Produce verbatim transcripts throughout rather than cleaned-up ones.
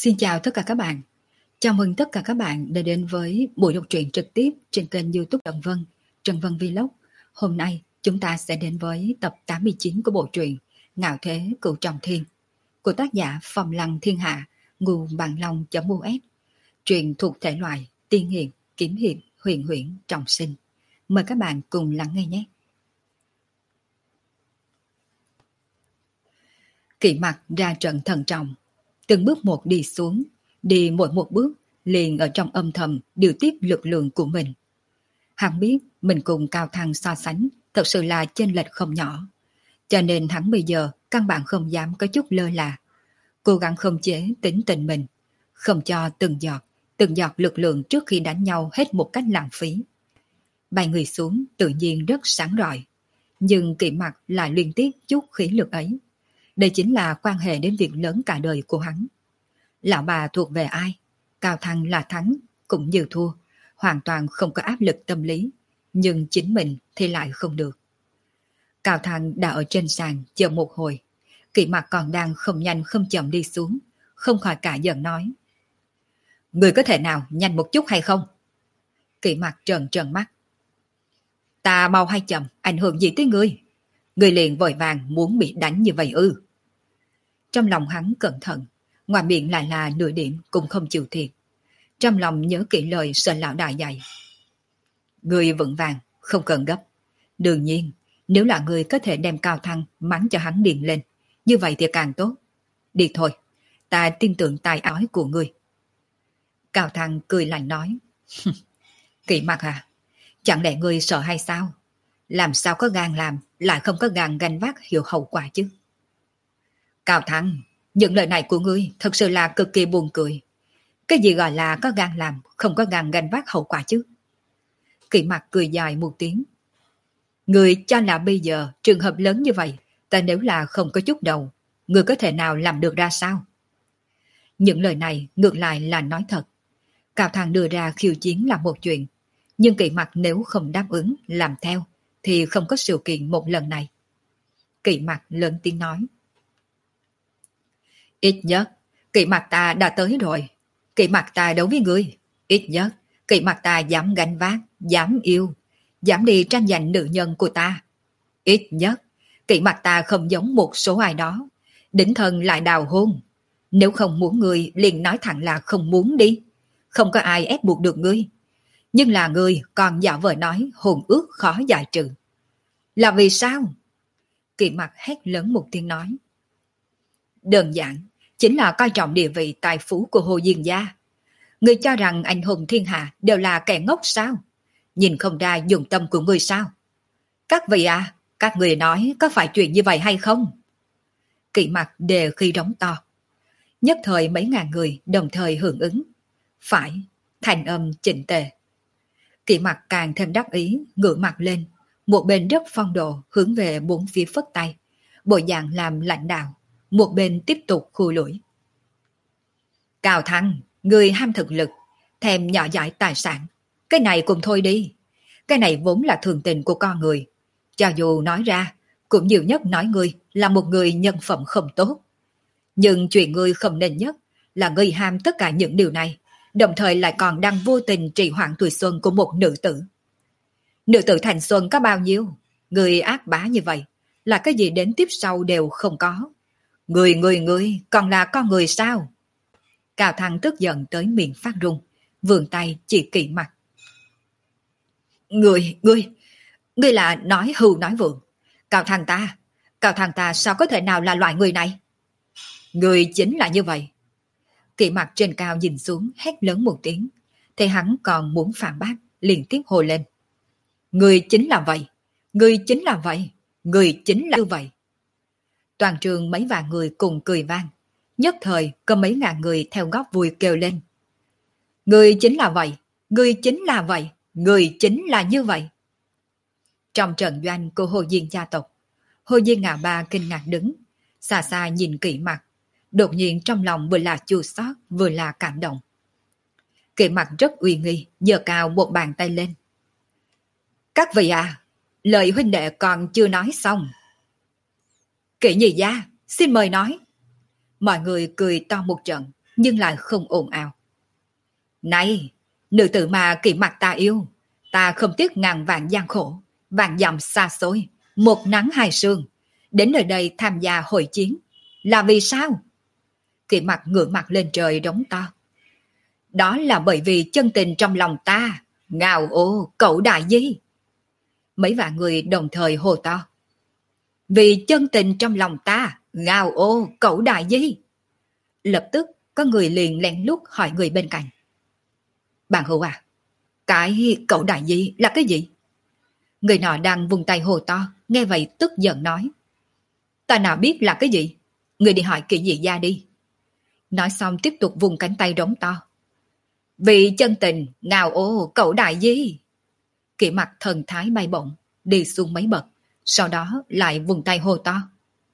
Xin chào tất cả các bạn. Chào mừng tất cả các bạn đã đến với buổi đọc truyện trực tiếp trên kênh YouTube Trần Vân, Trần Vân Vlog. Hôm nay chúng ta sẽ đến với tập tám mươi chín của bộ truyện Ngạo Thế Cửu Trọng Thiên của tác giả Phong Lăng Thiên Hạ, Ngưu Bằng Long.us. Truyện thuộc thể loại tiên hiệp, kiếm hiệp, huyền huyễn, trọng sinh. Mời các bạn cùng lắng nghe nhé. Kỷ Mặc ra trận thận trọng, từng bước một đi xuống, đi mỗi một bước liền ở trong âm thầm điều tiết lực lượng của mình. Hắn biết mình cùng Cao Thăng so sánh thật sự là chênh lệch không nhỏ, cho nên hắn bây giờ căn bản không dám có chút lơ là, cố gắng khống chế tính tình mình, không cho từng giọt, từng giọt lực lượng trước khi đánh nhau hết một cách lãng phí. Bay người xuống tự nhiên rất sáng rọi, nhưng Kỷ Mặc lại liên tiếp chút khí lực ấy. Đây chính là quan hệ đến việc lớn cả đời của hắn. Lão bà thuộc về ai? Cao Thăng là thắng, cũng như thua, hoàn toàn không có áp lực tâm lý, nhưng chính mình thì lại không được. Cao Thăng đã ở trên sàn chờ một hồi, Kỷ Mặc còn đang không nhanh không chậm đi xuống, không khỏi cả giận nói: người có thể nào nhanh một chút hay không? Kỷ Mặc trợn trợn mắt: ta mau hay chậm ảnh hưởng gì tới ngươi? Ngươi liền vội vàng muốn bị đánh như vậy ư? Trong lòng hắn cẩn thận, ngoài miệng lại là nửa điểm cũng không chịu thiệt. Trong lòng nhớ kỹ lời Sơn lão đại dạy: ngươi vững vàng, không cần gấp. Đương nhiên, nếu là ngươi có thể đem Cao Thăng mắng cho hắn điên lên, như vậy thì càng tốt. Đi thôi, ta tin tưởng tài ói của ngươi. Cao Thăng cười lạnh nói: Kỷ Mặc à, chẳng lẽ ngươi sợ hay sao? Làm sao có gan làm, lại không có gan gánh vác hiểu hậu quả chứ? Cao Thăng, những lời này của ngươi thật sự là cực kỳ buồn cười. Cái gì gọi là có gan làm, không có gan gánh vác hậu quả chứ? Kỷ Mặc cười dài một tiếng: ngươi cho là bây giờ trường hợp lớn như vậy, ta nếu là không có chút đầu, ngươi có thể nào làm được ra sao? Những lời này ngược lại là nói thật. Cao Thăng đưa ra khiêu chiến là một chuyện, nhưng Kỷ Mặc nếu không đáp ứng làm theo thì không có sự kiện một lần này. Kỷ Mặc lớn tiếng nói: ít nhất Kỷ Mặc ta đã tới rồi. Kỷ Mặc ta đấu với ngươi. Ít nhất Kỷ Mặc ta dám gánh vác, dám yêu, dám đi tranh giành nữ nhân của ta. Ít nhất Kỷ Mặc ta không giống một số ai đó, đỉnh thân lại đào hôn. Nếu không muốn ngươi liền nói thẳng là không muốn đi, không có ai ép buộc được ngươi. Nhưng là ngươi còn giả vờ nói hôn ước khó giải trừ. Là vì sao? Kỷ Mặc hét lớn một tiếng nói: đơn giản chính là coi trọng địa vị tài phú của Hồ Diên gia. Ngươi cho rằng anh hùng thiên hạ đều là kẻ ngốc sao? Nhìn không ra dụng tâm của ngươi sao? Các vị à, các người nói có phải chuyện như vậy hay không? Kỷ Mặc đề khi đóng to. Nhất thời mấy ngàn người đồng thời hưởng ứng. Phải, thành âm chỉnh tề. Kỷ Mặc càng thêm đắc ý, ngửa mặt lên, một bên rất phong độ hướng về bốn phía phất tay, bộ dạng làm lãnh đạo, một bên tiếp tục khui lũi. Cao Thăng, người ham thực lực, thèm nhỏ dãi tài sản, cái này cùng thôi đi. Cái này vốn là thường tình của con người. Cho dù nói ra, cũng nhiều nhất nói ngươi là một người nhân phẩm không tốt. Nhưng chuyện ngươi không nên nhất là ngươi ham tất cả những điều này, đồng thời lại còn đang vô tình trì hoãn tuổi xuân của một nữ tử. Nữ tử thành xuân có bao nhiêu? Ngươi ác bá như vậy, là cái gì đến tiếp sau đều không có. Người người người còn là con người sao? Cao Thăng tức giận tới miệng phát run, vươn tay chỉ Kỷ Mặc. Người, ngươi, ngươi là nói hưu nói vượng. Cao Thăng ta, Cao Thăng ta sao có thể nào là loại người này? Người chính là như vậy. Kỷ Mặc trên cao nhìn xuống hét lớn một tiếng, thì hắn còn muốn phản bác, liên tiếp hô lên: người chính là vậy, người chính là vậy, người chính là như vậy. Toàn trường mấy vạn người cùng cười vang, nhất thời có mấy ngàn người theo góc vui kêu lên: người chính là vậy, người chính là vậy, người chính là như vậy. Trong trận doanh của Hồ Diên gia tộc, Hồ Diên Ngạo Ba kinh ngạc đứng, xa xa nhìn Kỷ Mặc, đột nhiên trong lòng vừa là chua xót vừa là cảm động. Kỷ Mặc rất uy nghi, giơ cao một bàn tay lên: các vị à, lời huynh đệ còn chưa nói xong. Kỷ nhị gia, xin mời nói. Mọi người cười to một trận, nhưng lại không ồn ào. Này, nữ tử mà Kỷ Mặc ta yêu, ta không tiếc ngàn vạn gian khổ, vạn dặm xa xôi, một nắng hai sương, đến nơi đây tham gia hội chiến. Là vì sao? Kỷ Mặc ngửa mặt lên trời đống to. Đó là bởi vì chân tình trong lòng ta, ngao ô cậu đại di. Mấy vạn người đồng thời hô to. Vì chân tình trong lòng ta, ngao ô cậu đại di. Lập tức có người liền lén lút hỏi người bên cạnh. Bạn hữu à, cái cậu đại di là cái gì? Người nọ đang vùng tay hô to, nghe vậy tức giận nói. Ta nào biết là cái gì? Người đi hỏi Kỷ Nhị Gia đi. Nói xong tiếp tục vùng cánh tay rống to. Vì chân tình, ngào ô cậu đại di. Kỷ Mặc thần thái bay bổng, đi xuống mấy bậc, sau đó lại vùng tay hô to.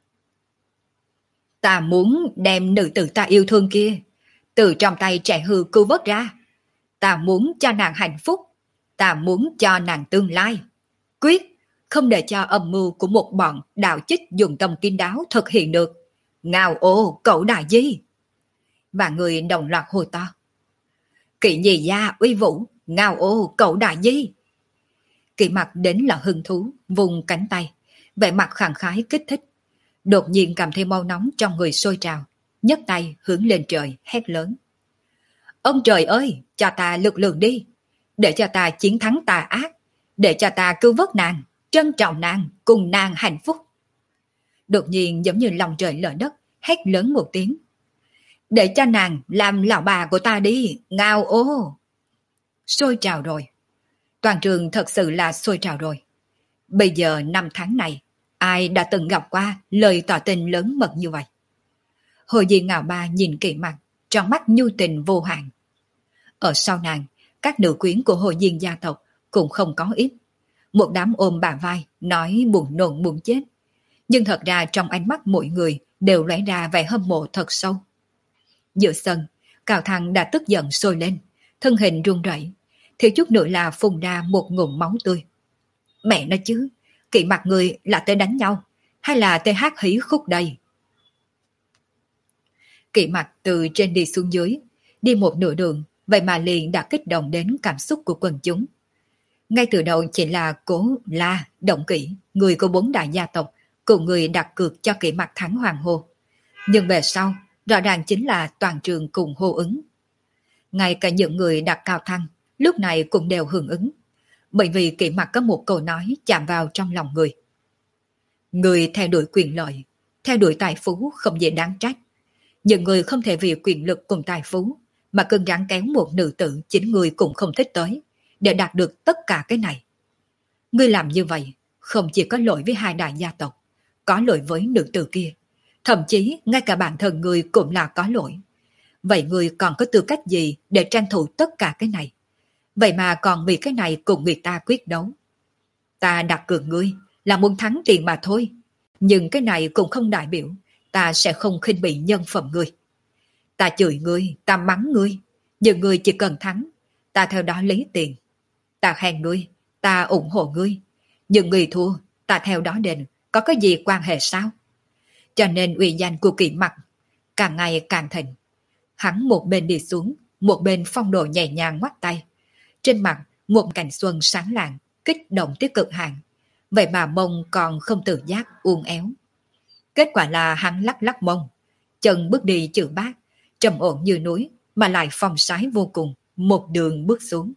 Ta muốn đem nữ tử ta yêu thương kia từ trong tay trẻ hư cứu vớt ra. Ta muốn cho nàng hạnh phúc. Ta muốn cho nàng tương lai. Quyết không để cho âm mưu của một bọn đạo chích dùng tâm kín đáo thực hiện được. Ngào ô cậu đại di. Và người đồng loạt hô to. Kỷ Nhị Gia uy vũ, ngào ô cậu đại di. Kỷ Mặc đến là hứng thú, vùng cánh tay, vẻ mặt khẳng khái kích thích. Đột nhiên cảm thấy máu nóng trong người sôi trào, nhấc tay hướng lên trời hét lớn. Ông trời ơi, cho ta lực lượng đi, để cho ta chiến thắng tà ác, để cho ta cứu vớt nàng, trân trọng nàng, cùng nàng hạnh phúc. Đột nhiên giống như lòng trời lở đất, hét lớn một tiếng. Để cho nàng làm lão bà của ta đi, ngao ô. Sôi trào rồi. Toàn trường thật sự là sôi trào rồi. Bây giờ năm tháng này, ai đã từng gặp qua lời tỏ tình lớn mật như vậy? Hồ Di Ngạo Ba nhìn Kỷ Mặc, trong mắt nhu tình vô hạn. Ở sau nàng, các nữ quyến của Hồ Diên gia tộc cũng không có ít. Một đám ôm bả vai, nói buồn nôn buồn chết. Nhưng thật ra trong ánh mắt mỗi người đều lóe ra vẻ hâm mộ thật sâu. Giữa sân, Cao Thăng đã tức giận sôi lên, thân hình run rẩy, thiếu chút nữa là phun ra một ngụm máu tươi. Mẹ nói chứ, Kỷ Mặc người là tới đánh nhau, hay là tới hát hí khúc đây? Kỷ Mặc từ trên đi xuống dưới, đi một nửa đường, vậy mà liền đã kích động đến cảm xúc của quần chúng. Ngay từ đầu chỉ là Cố, La, Động Kỷ, người của bốn đại gia tộc, cùng người đặt cược cho Kỷ Mặc thắng hoàng hô. Nhưng về sau, rõ ràng chính là toàn trường cùng hô ứng. Ngay cả những người đặt Cao Thăng, lúc này cũng đều hưởng ứng. Bởi vì Kỷ Mặc có một câu nói chạm vào trong lòng người. Người theo đuổi quyền lợi, theo đuổi tài phú không dễ đáng trách. Những người không thể vì quyền lực cùng tài phú mà cưng rắn kéo một nữ tử chính người cũng không thích tới để đạt được tất cả cái này. Ngươi làm như vậy không chỉ có lỗi với hai đại gia tộc, có lỗi với nữ tử kia, thậm chí ngay cả bản thân người cũng là có lỗi. Vậy người còn có tư cách gì để tranh thủ tất cả cái này? Vậy mà còn vì cái này cùng người ta quyết đấu. Ta đặt cược ngươi là muốn thắng tiền mà thôi, nhưng cái này cũng không đại biểu ta sẽ không khinh bỉ nhân phẩm ngươi. Ta chửi ngươi, ta mắng ngươi, nhưng ngươi chỉ cần thắng, ta theo đó lấy tiền. Ta khen ngươi, ta ủng hộ ngươi, nhưng ngươi thua, ta theo đó đền, có cái gì quan hệ sao? Cho nên uy danh của Kỷ Mặc càng ngày càng thịnh. Hắn một bên đi xuống, một bên phong độ nhẹ nhàng ngoắt tay. Trên mặt một cảnh xuân sáng lạng, kích động tới cực hạn. Vậy mà mông còn không tự giác uốn éo. Kết quả là hắn lắc lắc mông, chân bước đi chữ bát, trầm ổn như núi mà lại phong sái vô cùng, một đường bước xuống.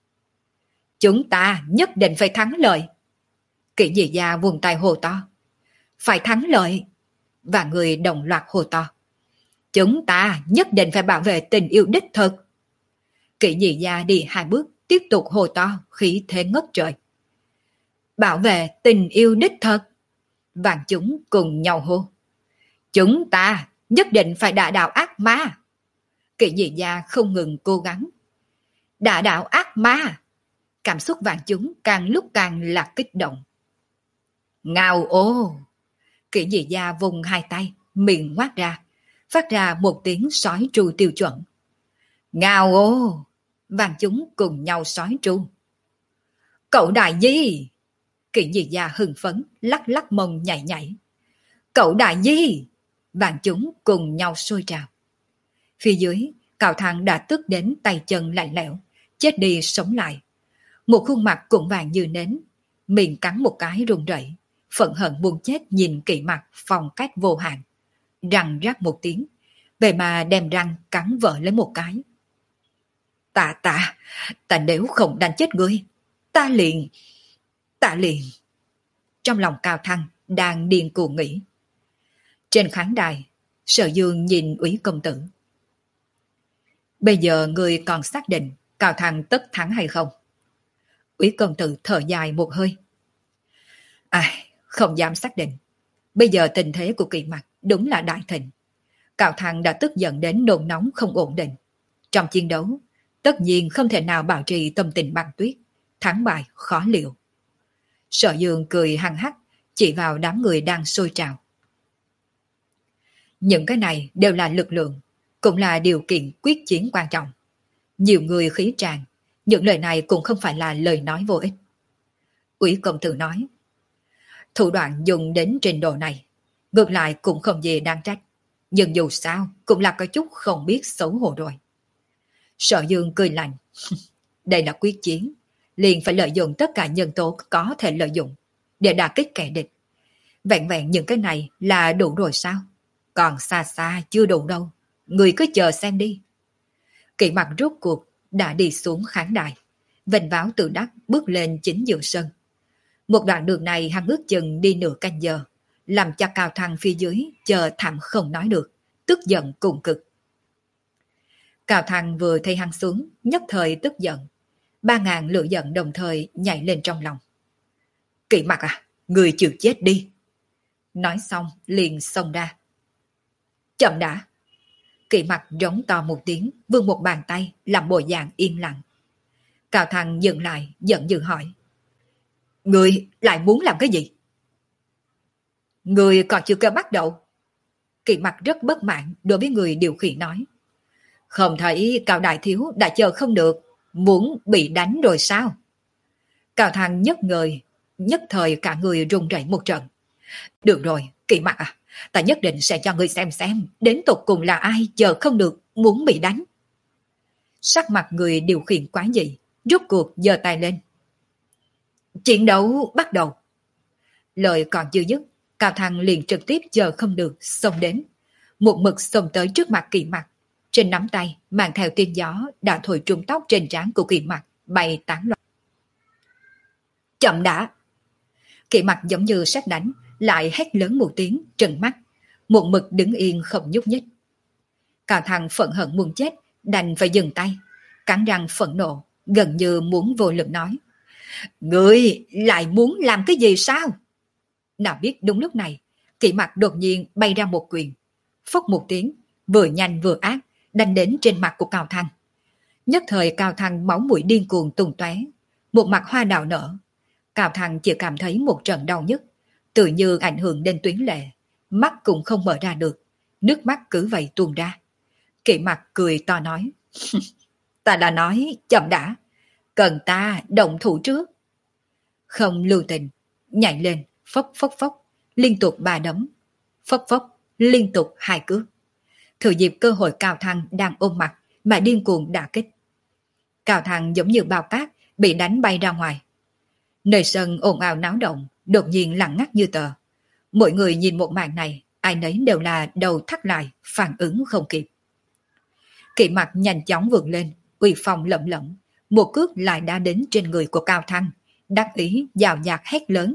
Chúng ta nhất định phải thắng lợi. Kỷ Nhị Gia vùng tay hô to. Phải thắng lợi. Và người đồng loạt hô to. Chúng ta nhất định phải bảo vệ tình yêu đích thực. Kỷ Nhị Gia đi hai bước, tiếp tục hô to, khí thế ngất trời. Bảo vệ tình yêu đích thực. Vạn chúng cùng nhau hô. Chúng ta nhất định phải đả đạo ác ma. Kỷ Nhị Gia không ngừng cố gắng. Đả đạo ác ma. Cảm xúc vạn chúng càng lúc càng là kích động. Ngao ô. Kỷ Nhị Gia vùng hai tay, miệng ngoác ra, phát ra một tiếng sói tru tiêu chuẩn. Ngao ô. Vạn chúng cùng nhau sói tru. Cậu đại di. Kỷ Nhị Gia hưng phấn, lắc lắc mông nhảy nhảy. Cậu đại di. Vạn chúng cùng nhau sôi trào. Phía dưới, Cao Thăng đã tức đến tay chân lạnh lẽo, chết đi sống lại. Một khuôn mặt cũng vàng như nến, miệng cắn một cái run rẩy, phẫn hận muốn chết nhìn Kỷ Mặc phong cách vô hạn. Răng rắc một tiếng, vậy mà đem răng cắn vỡ lấy một cái. Ta ta, ta nếu không đánh chết ngươi, ta liền, ta liền. Trong lòng Cao Thăng đang điên cuồng nghĩ. Trên khán đài, Sở Dương nhìn Úy công tử. Bây giờ người còn xác định Cao Thăng tất thắng hay không? Úy công tử thở dài một hơi. Ai, không dám xác định. Bây giờ tình thế của Kỷ Mặc đúng là đại thịnh. Cao Thăng đã tức giận đến nôn nóng không ổn định. Trong chiến đấu, tất nhiên không thể nào bảo trì tâm tình băng tuyết, thắng bại khó liệu. Sở Dương cười hăng hắc, chỉ vào đám người đang sôi trào. Những cái này đều là lực lượng, cũng là điều kiện quyết chiến quan trọng. Nhiều người khí tràn, những lời này cũng không phải là lời nói vô ích. Úy công tử nói, thủ đoạn dùng đến trình độ này, ngược lại cũng không gì đáng trách. Nhưng dù sao, cũng là có chút không biết xấu hổ rồi. Sở Dương cười lạnh, đây là quyết chiến, liền phải lợi dụng tất cả nhân tố có thể lợi dụng để đả kích kẻ địch. Vẹn vẹn những cái này là đủ rồi sao? Còn xa xa chưa đủ đâu, người cứ chờ xem đi. Kỷ Mặc rốt cuộc đã đi xuống khán đài, vênh váo tự đắc bước lên chính giữa sân. Một đoạn đường này hắn ước chừng đi nửa canh giờ, làm cho Cao Thăng phía dưới chờ thảm không nói được, tức giận cùng cực. Cao Thăng vừa thấy hắn xuống, nhất thời tức giận. Ba ngàn lửa giận đồng thời nhảy lên trong lòng. Kỷ Mặc à, người chịu chết đi. Nói xong liền xông ra. Chậm đã. Kỷ Mặc rống to một tiếng, vươn một bàn tay làm bộ dạng im lặng. Cao Thăng dừng lại, giận dữ hỏi. Người lại muốn làm cái gì? Người còn chưa kêu bắt đầu. Kỷ Mặc rất bất mãn đối với người điều khiển nói. Không thấy Cao đại thiếu đã chờ không được, muốn bị đánh rồi sao? Cao Thăng nhất người, nhất thời cả người run rẩy một trận. Được rồi, Kỷ Mặc à, ta nhất định sẽ cho ngươi xem xem đến tột cùng là ai chờ không được muốn bị đánh. Sắc mặt người điều khiển quá dị, rút cuộc giơ tay lên. Chiến đấu bắt đầu. Lời còn chưa dứt, Cao Thăng liền trực tiếp chờ không được xông đến, một mực xông tới trước mặt Kỷ Mặc. Trên nắm tay mang theo tiên gió đã thổi trúng tóc trên trán của Kỷ Mặc bay tán loạn. Chậm đã. Kỷ Mặc giống như sét đánh, lại hét lớn một tiếng, trừng mắt, một mực đứng yên không nhúc nhích. Cao Thăng phẫn hận muốn chết, đành phải dừng tay, cắn răng phẫn nộ, gần như muốn vô lực nói. Ngươi lại muốn làm cái gì sao? Nào biết đúng lúc này, Kỷ Mặc đột nhiên bay ra một quyền, phốc một tiếng, vừa nhanh vừa ác, đánh đến trên mặt của Cao Thăng. Nhất thời Cao Thăng máu mũi điên cuồng tung tóe, một mặt hoa đào nở. Cao Thăng chỉ cảm thấy một trận đau nhức, tự như ảnh hưởng đến tuyến lệ, mắt cũng không mở ra được, nước mắt cứ vậy tuôn ra. Kỷ Mặc cười to nói, ta đã nói chậm đã, cần ta động thủ trước. Không lưu tình, nhảy lên, phốc phốc phốc, liên tục ba đấm, phốc phốc, liên tục hai cước. Thừa dịp cơ hội Cao Thăng đang ôm mặt mà điên cuồng đả kích. Cao Thăng giống như bao cát bị đánh bay ra ngoài. Nơi sân ồn ào náo động, đột nhiên lặng ngắt như tờ. Mọi người nhìn một màn này, ai nấy đều là đầu thắt lại, phản ứng không kịp. Kỷ Mặc nhanh chóng vượt lên, uy phong lẫm lẫm, một cước lại đã đến trên người của Cao Thăng, đắc ý dào dạt hét lớn.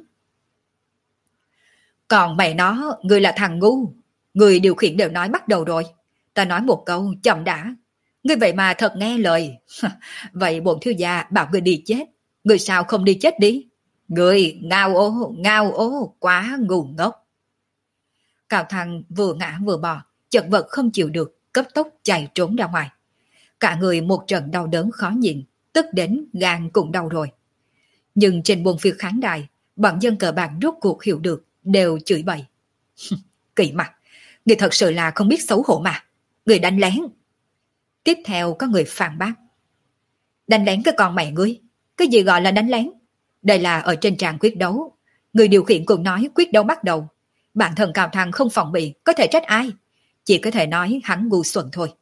Còn mẹ nó, người là thằng ngu, người điều khiển đều nói bắt đầu rồi. Ta nói một câu, chậm đã. Ngươi vậy mà thật nghe lời. Vậy bổn thiếu gia bảo ngươi đi chết, ngươi sao không đi chết đi? Ngươi ngao ô, ngao ô, quá ngu ngốc. Cao Thăng vừa ngã vừa bò, chật vật không chịu được, cấp tốc chạy trốn ra ngoài. Cả người một trận đau đớn khó nhịn, tức đến gan cũng đau rồi. Nhưng trên buồng phiệt khán đài, bọn dân cờ bạc rốt cuộc hiểu được, đều chửi bậy. Kỷ Mặc, người thật sự là không biết xấu hổ mà. Người đánh lén. Tiếp theo có người phản bác. Đánh lén cái con mẹ ngươi. Cái gì gọi là đánh lén? Đây là ở trên tràng quyết đấu. Người điều khiển cũng nói quyết đấu bắt đầu. Bản thân Cao Thăng không phòng bị, có thể trách ai? Chỉ có thể nói hắn ngu xuẩn thôi.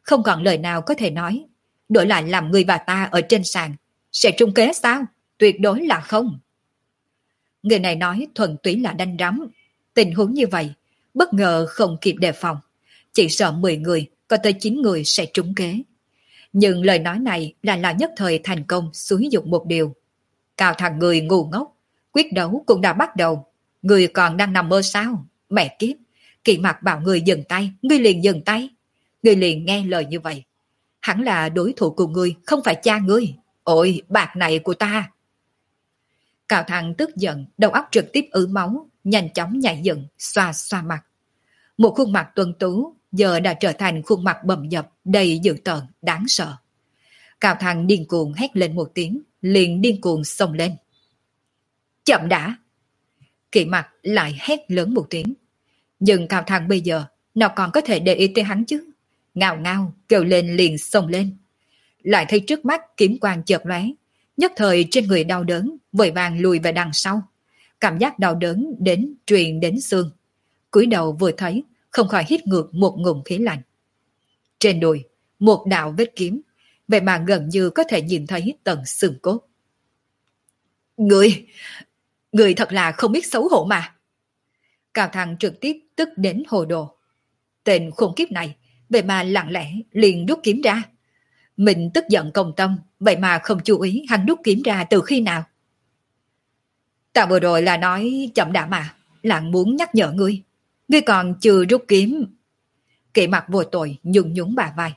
không còn lời nào có thể nói. Đổi lại làm người bà ta ở trên sàn, sẽ trúng kế sao? Tuyệt đối là không. Người này nói thuần túy là đánh rắm. Tình huống như vậy, bất ngờ không kịp đề phòng. Chỉ sợ mười người, có tới chín người sẽ trúng kế. Nhưng lời nói này là là nhất thời thành công xúi dục một điều. Cào thằng người ngu ngốc, quyết đấu cũng đã bắt đầu. Người còn đang nằm mơ sao? Mẹ kiếp, Kỵ Mặc bảo người dừng tay, ngươi liền dừng tay. Ngươi liền nghe lời như vậy. Hẳn là đối thủ của ngươi, không phải cha ngươi. Ôi, bạc này của ta. Cào thằng tức giận, đầu óc trực tiếp ứ máu, nhanh chóng nhảy dựng, xoa xoa mặt. Một khuôn mặt tuấn tú, giờ đã trở thành khuôn mặt bầm dập, đầy dữ tợn, đáng sợ. Cào thằng điên cuồng hét lên một tiếng, liền điên cuồng xông lên. Chậm đã! Kỵ Mặc lại hét lớn một tiếng. Nhưng Cào thằng bây giờ, nào còn có thể để ý tới hắn chứ? Ngao ngao, kêu lên liền xông lên. Lại thấy trước mắt kiếm quang chợt lóe, nhất thời trên người đau đớn, vội vàng lùi về đằng sau. Cảm giác đau đớn đến truyền đến xương. Cúi đầu vừa thấy, không khỏi hít ngược một ngụm khí lạnh. Trên đùi, một đạo vết kiếm, vậy mà gần như có thể nhìn thấy tận xương cốt. Người, người thật là không biết xấu hổ mà. Cào thằng trực tiếp tức đến hồ đồ. Tên khốn kiếp này, vậy mà lặng lẽ liền rút kiếm ra. Mình tức giận công tâm, vậy mà không chú ý hắn rút kiếm ra từ khi nào. Ta vừa rồi là nói chậm đã mà, lặng muốn nhắc nhở ngươi. Ngươi còn chưa rút kiếm. Kỵ Mặc vô tội nhún nhún bà vai.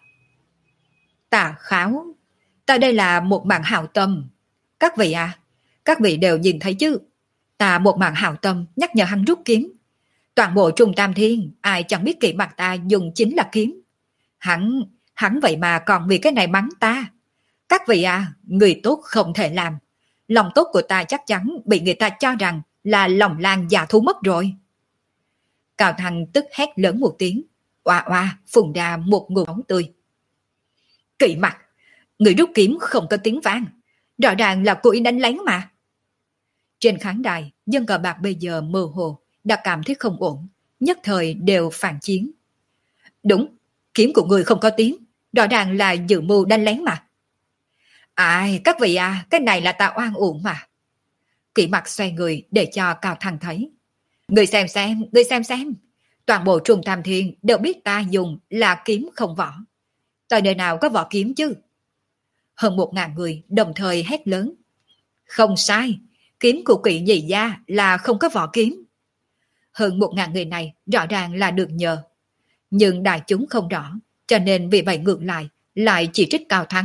Ta kháo, ta đây là một mạng hảo tâm. Các vị à, các vị đều nhìn thấy chứ. Ta một mạng hảo tâm nhắc nhở hắn rút kiếm. Toàn bộ Trung Tam Thiên, ai chẳng biết Kỵ Mặc ta dùng chính là kiếm. Hắn, hắn vậy mà còn vì cái này mắng ta. Các vị à, người tốt không thể làm. Lòng tốt của ta chắc chắn bị người ta cho rằng là lòng lan già thú mất rồi. Cào thằng tức hét lớn một tiếng, oa oa phun ra một ngụm máu tươi. Kỵ Mặc, người rút kiếm không có tiếng vang, rõ ràng là cố ý đánh lén mà. Trên khán đài, dân cờ bạc bây giờ mơ hồ, đã cảm thấy không ổn, nhất thời đều phản chiến. Đúng, kiếm của người không có tiếng, rõ ràng là dự mưu đánh lén mà. Ai, các vị à, cái này là ta oan uổng mà. Kỵ Mặc xoay người để cho Cao Thăng thấy. Người xem xem, người xem xem. Toàn bộ Trung Tam Thiên đều biết ta dùng là kiếm không vỏ. Tại nơi nào có vỏ kiếm chứ? Hơn một ngàn người đồng thời hét lớn. Không sai, kiếm của Kỵ nhị gia là không có vỏ kiếm. Hơn một ngàn người này rõ ràng là được nhờ. Nhưng đại chúng không rõ, cho nên vì vậy ngược lại, lại chỉ trích Cao Thăng.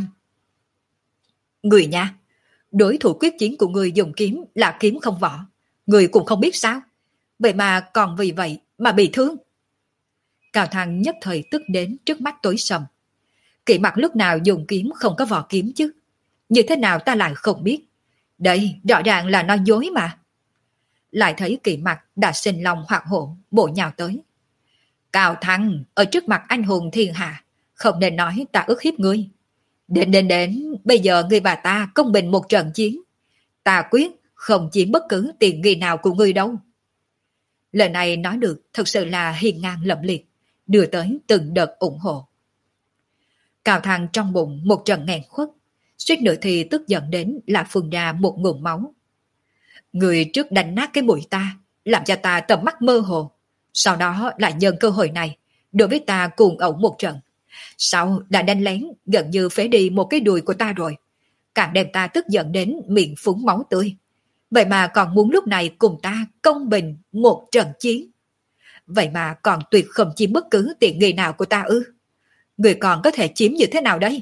Người nha, đối thủ quyết chiến của người dùng kiếm là kiếm không vỏ. Người cũng không biết sao. Vậy mà còn vì vậy mà bị thương. Cao Thăng nhất thời tức đến trước mắt tối sầm. Kỵ Mặc lúc nào dùng kiếm không có vỏ kiếm chứ? Như thế nào ta lại không biết? Đây rõ ràng là nói dối mà. Lại thấy Kỵ Mặc đã sinh lòng hoặc hổ bộ nhào tới. Cao Thăng, ở trước mặt anh hùng thiên hạ, không nên nói ta ức hiếp ngươi. Đến đến đến, bây giờ ngươi và ta công bình một trận chiến. Ta quyết không chiếm bất cứ tiền nghi nào của ngươi đâu. Lời này nói được thật sự là hiên ngang lẫm liệt, đưa tới từng đợt ủng hộ. Cao Thăng trong bụng một trận nghẹn khuất, suýt nữa thì tức giận đến là phun ra một ngụm máu. Người trước đánh nát cái mũi ta, làm cho ta tầm mắt mơ hồ. Sau đó lại nhân cơ hội này, đối với ta cùng ẩu một trận. Sau đã đánh lén, gần như phế đi một cái đùi của ta rồi. Càng đem ta tức giận đến miệng phúng máu tươi. Vậy mà còn muốn lúc này cùng ta công bình một trận chiến. Vậy mà còn tuyệt không chiếm bất cứ tiện nghi nào của ta ư. Người còn có thể chiếm như thế nào đây?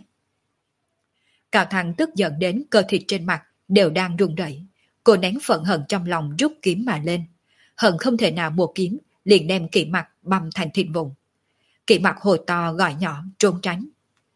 Cao Thăng tức giận đến cơ thịt trên mặt đều đang run rẩy. Cô nén phẫn hận trong lòng rút kiếm mà lên. Hận không thể nào một kiếm liền đem Kỵ Mặc băm thành thịt vụn. Kỵ Mặc hồi to gọi nhỏ trốn tránh.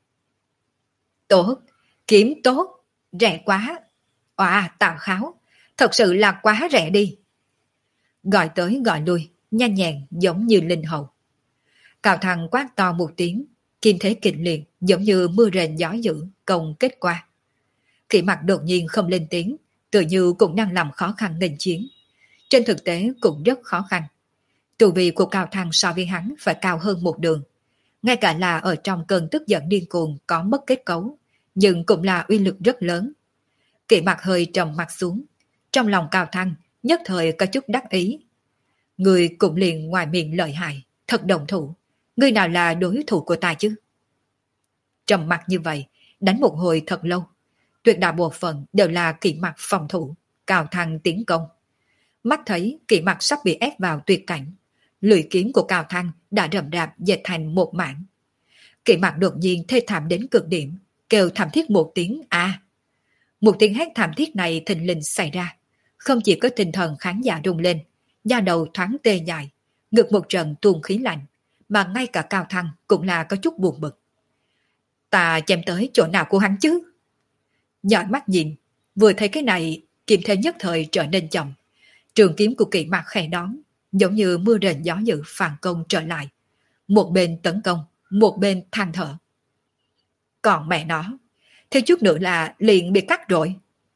Tốt, kiếm tốt, rẻ quá. À, Tào Kháo, thật sự là quá rẻ đi. Gọi tới gọi lui, nhanh nhẹn giống như linh hầu. Cao Thăng quát to một tiếng, kim thế kịch liệt giống như mưa rền gió dữ, công kết quả. Kỵ Mặc đột nhiên không lên tiếng, tự như cũng đang làm khó khăn nghênh chiến. Trên thực tế cũng rất khó khăn. Tu vi của Cao Thăng so với hắn phải cao hơn một đường. ngay cả là ở trong cơn tức giận điên cuồng có mất kết cấu, nhưng cũng là uy lực rất lớn. Kỵ Mặc hơi trầm mặt xuống, trong lòng Cao Thăng nhất thời có chút đắc ý. Người cũng liền ngoài miệng lợi hại, thật đồng thủ, người nào là đối thủ của ta chứ? Trầm mặt như vậy, đánh một hồi thật lâu, tuyệt đại bộ phận đều là Kỵ Mặc phòng thủ, Cao Thăng tiến công. Mắt thấy Kỵ Mặc sắp bị ép vào tuyệt cảnh, lưỡi kiếm của Cao Thăng đã rậm rạp dệt thành một mảng. Kỵ Mặc đột nhiên thê thảm đến cực điểm, kêu thảm thiết một tiếng a. À. Một tiếng hét thảm thiết này thình lình xảy ra, không chỉ có tinh thần khán giả rung lên, da đầu thoáng tê dại, ngực một trận tuôn khí lạnh, mà ngay cả Cao Thăng cũng là có chút buồn bực. Ta chém tới chỗ nào của hắn chứ? Dõi mắt nhìn, vừa thấy cái này, kiếm thế nhất thời trở nên chậm. Trường kiếm của Kỵ Mặc khẽ đón, giống như mưa rền gió dữ phản công trở lại. Một bên tấn công, một bên than thở. Còn mẹ nó, thiếu chút nữa là liền bị cắt rồi.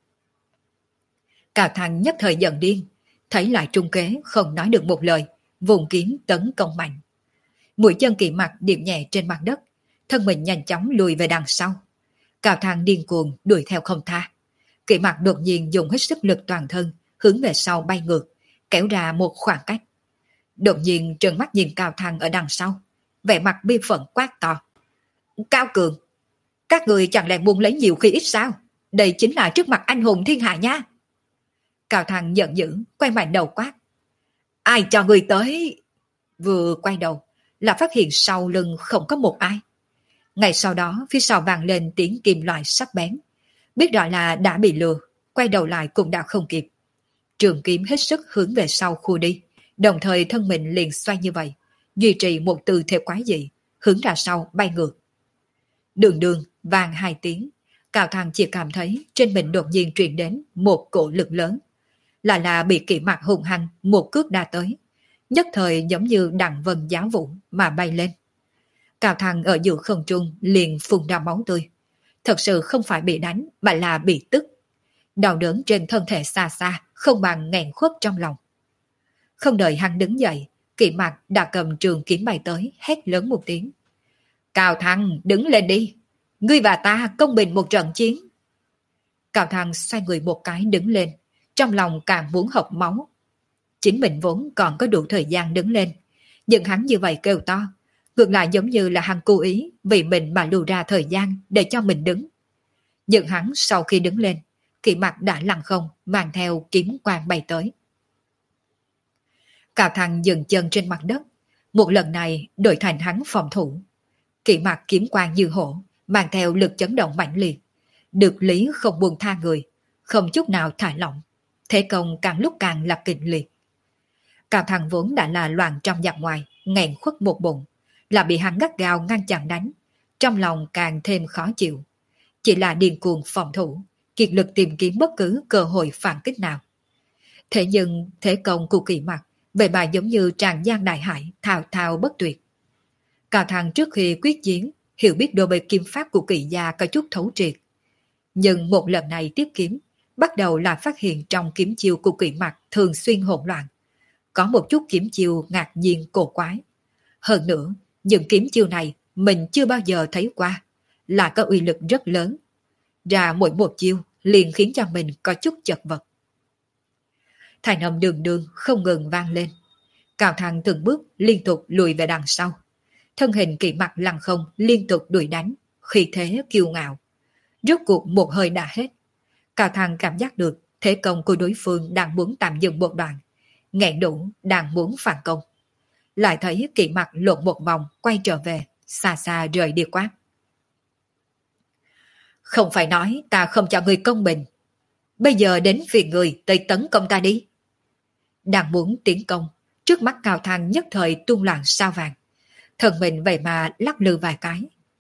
Cao Thăng nhất thời giận điên, thấy lại trung kế không nói được một lời, vùng kiếm tấn công mạnh. Mũi chân Kỵ Mặc điểm nhẹ trên mặt đất, thân mình nhanh chóng lùi về đằng sau. Cao Thăng điên cuồng đuổi theo không tha. Kỵ Mặc đột nhiên dùng hết sức lực toàn thân, hướng về sau bay ngược, kéo ra một khoảng cách. Đột nhiên trợn mắt nhìn Cao Thăng ở đằng sau, vẻ mặt bi phẫn quát to. Cao Cường, các người chẳng lẽ muốn lấy nhiều khi ít sao? Đây chính là trước mặt anh hùng thiên hạ nha. Cao Thăng giận dữ, quay mạnh đầu quát. Ai cho người tới? Vừa quay đầu, là phát hiện sau lưng không có một ai. Ngay sau đó, phía sau vang lên tiếng kim loại sắc bén. Biết rõ là đã bị lừa, quay đầu lại cũng đã không kịp. Trường kiếm hết sức hướng về sau khu đi, đồng thời thân mình liền xoay như vậy, duy trì một tư thế quái dị, hướng ra sau bay ngược. Đường đường vang hai tiếng, Cao Thăng chỉ cảm thấy trên mình đột nhiên truyền đến một cổ lực lớn, là là bị Kỵ Mặc hùng hăng một cước đá tới, nhất thời giống như đằng vân giáo vũ mà bay lên. Cao Thăng ở giữa không trung liền phun ra máu tươi, thật sự không phải bị đánh mà là bị tức. Đau đớn trên thân thể xa xa, không bằng nghẹn khuất trong lòng. Không đợi hắn đứng dậy, Kỵ Mặc đã cầm trường kiếm bay tới, hét lớn một tiếng. Cao Thăng, đứng lên đi! Ngươi và ta công bình một trận chiến. Cao Thăng xoay người một cái đứng lên, trong lòng càng muốn học máu. Chính mình vốn còn có đủ thời gian đứng lên, nhưng hắn như vậy kêu to, ngược lại giống như là hắn cố ý vì mình mà lùi ra thời gian để cho mình đứng. Nhưng hắn sau khi đứng lên, Kỵ Mặc đã lăn không, mang theo kiếm quang bay tới. Cao Thăng dừng chân trên mặt đất, một lần này đổi thành hắn phòng thủ. Kỵ Mặc kiếm quang như hổ, mang theo lực chấn động mạnh liệt, được lý không buông tha người, không chút nào thả lỏng, thế công càng lúc càng là kịch liệt. Cao Thăng vốn đã là loạn trong giặc ngoài, nghẹn khuất một bụng, là bị hắn gắt gao ngăn chặn đánh, trong lòng càng thêm khó chịu, chỉ là điên cuồng phòng thủ, kiệt lực tìm kiếm bất cứ cơ hội phản kích nào. Thế nhưng thế công của Kỵ Mặc vậy mà giống như tràn giang đại hải, thao thao bất tuyệt. Cao Thăng trước khi quyết chiến hiểu biết đôi bề kiếm pháp của Kỵ gia có chút thấu triệt, nhưng một lần này tiếp kiếm, bắt đầu là phát hiện trong kiếm chiêu của Kỵ Mặc thường xuyên hỗn loạn, có một chút kiếm chiêu ngạc nhiên cổ quái. Hơn nữa, những kiếm chiêu này mình chưa bao giờ thấy qua, là có uy lực rất lớn. Ra mỗi một chiêu liền khiến cho mình có chút chật vật. Thành âm đường đường không ngừng vang lên. Cao Thăng từng bước liên tục lùi về đằng sau. Thân hình Kỵ Mặc lăng không liên tục đuổi đánh, khí thế kiêu ngạo. Rốt cuộc một hơi đã hết. Cao Thăng cảm giác được thế công của đối phương đang muốn tạm dừng một đoạn, nghẹn đủ đang muốn phản công. Lại thấy Kỵ Mặc lộn một vòng quay trở về, xa xa rời đi quát. Không phải nói ta không cho người công bình. Bây giờ đến phiền người tới tấn công ta đi. Đang muốn tiến công, trước mắt Cao Thăng nhất thời tung loạn sao vàng. Thần mình vậy mà lắc lư vài cái.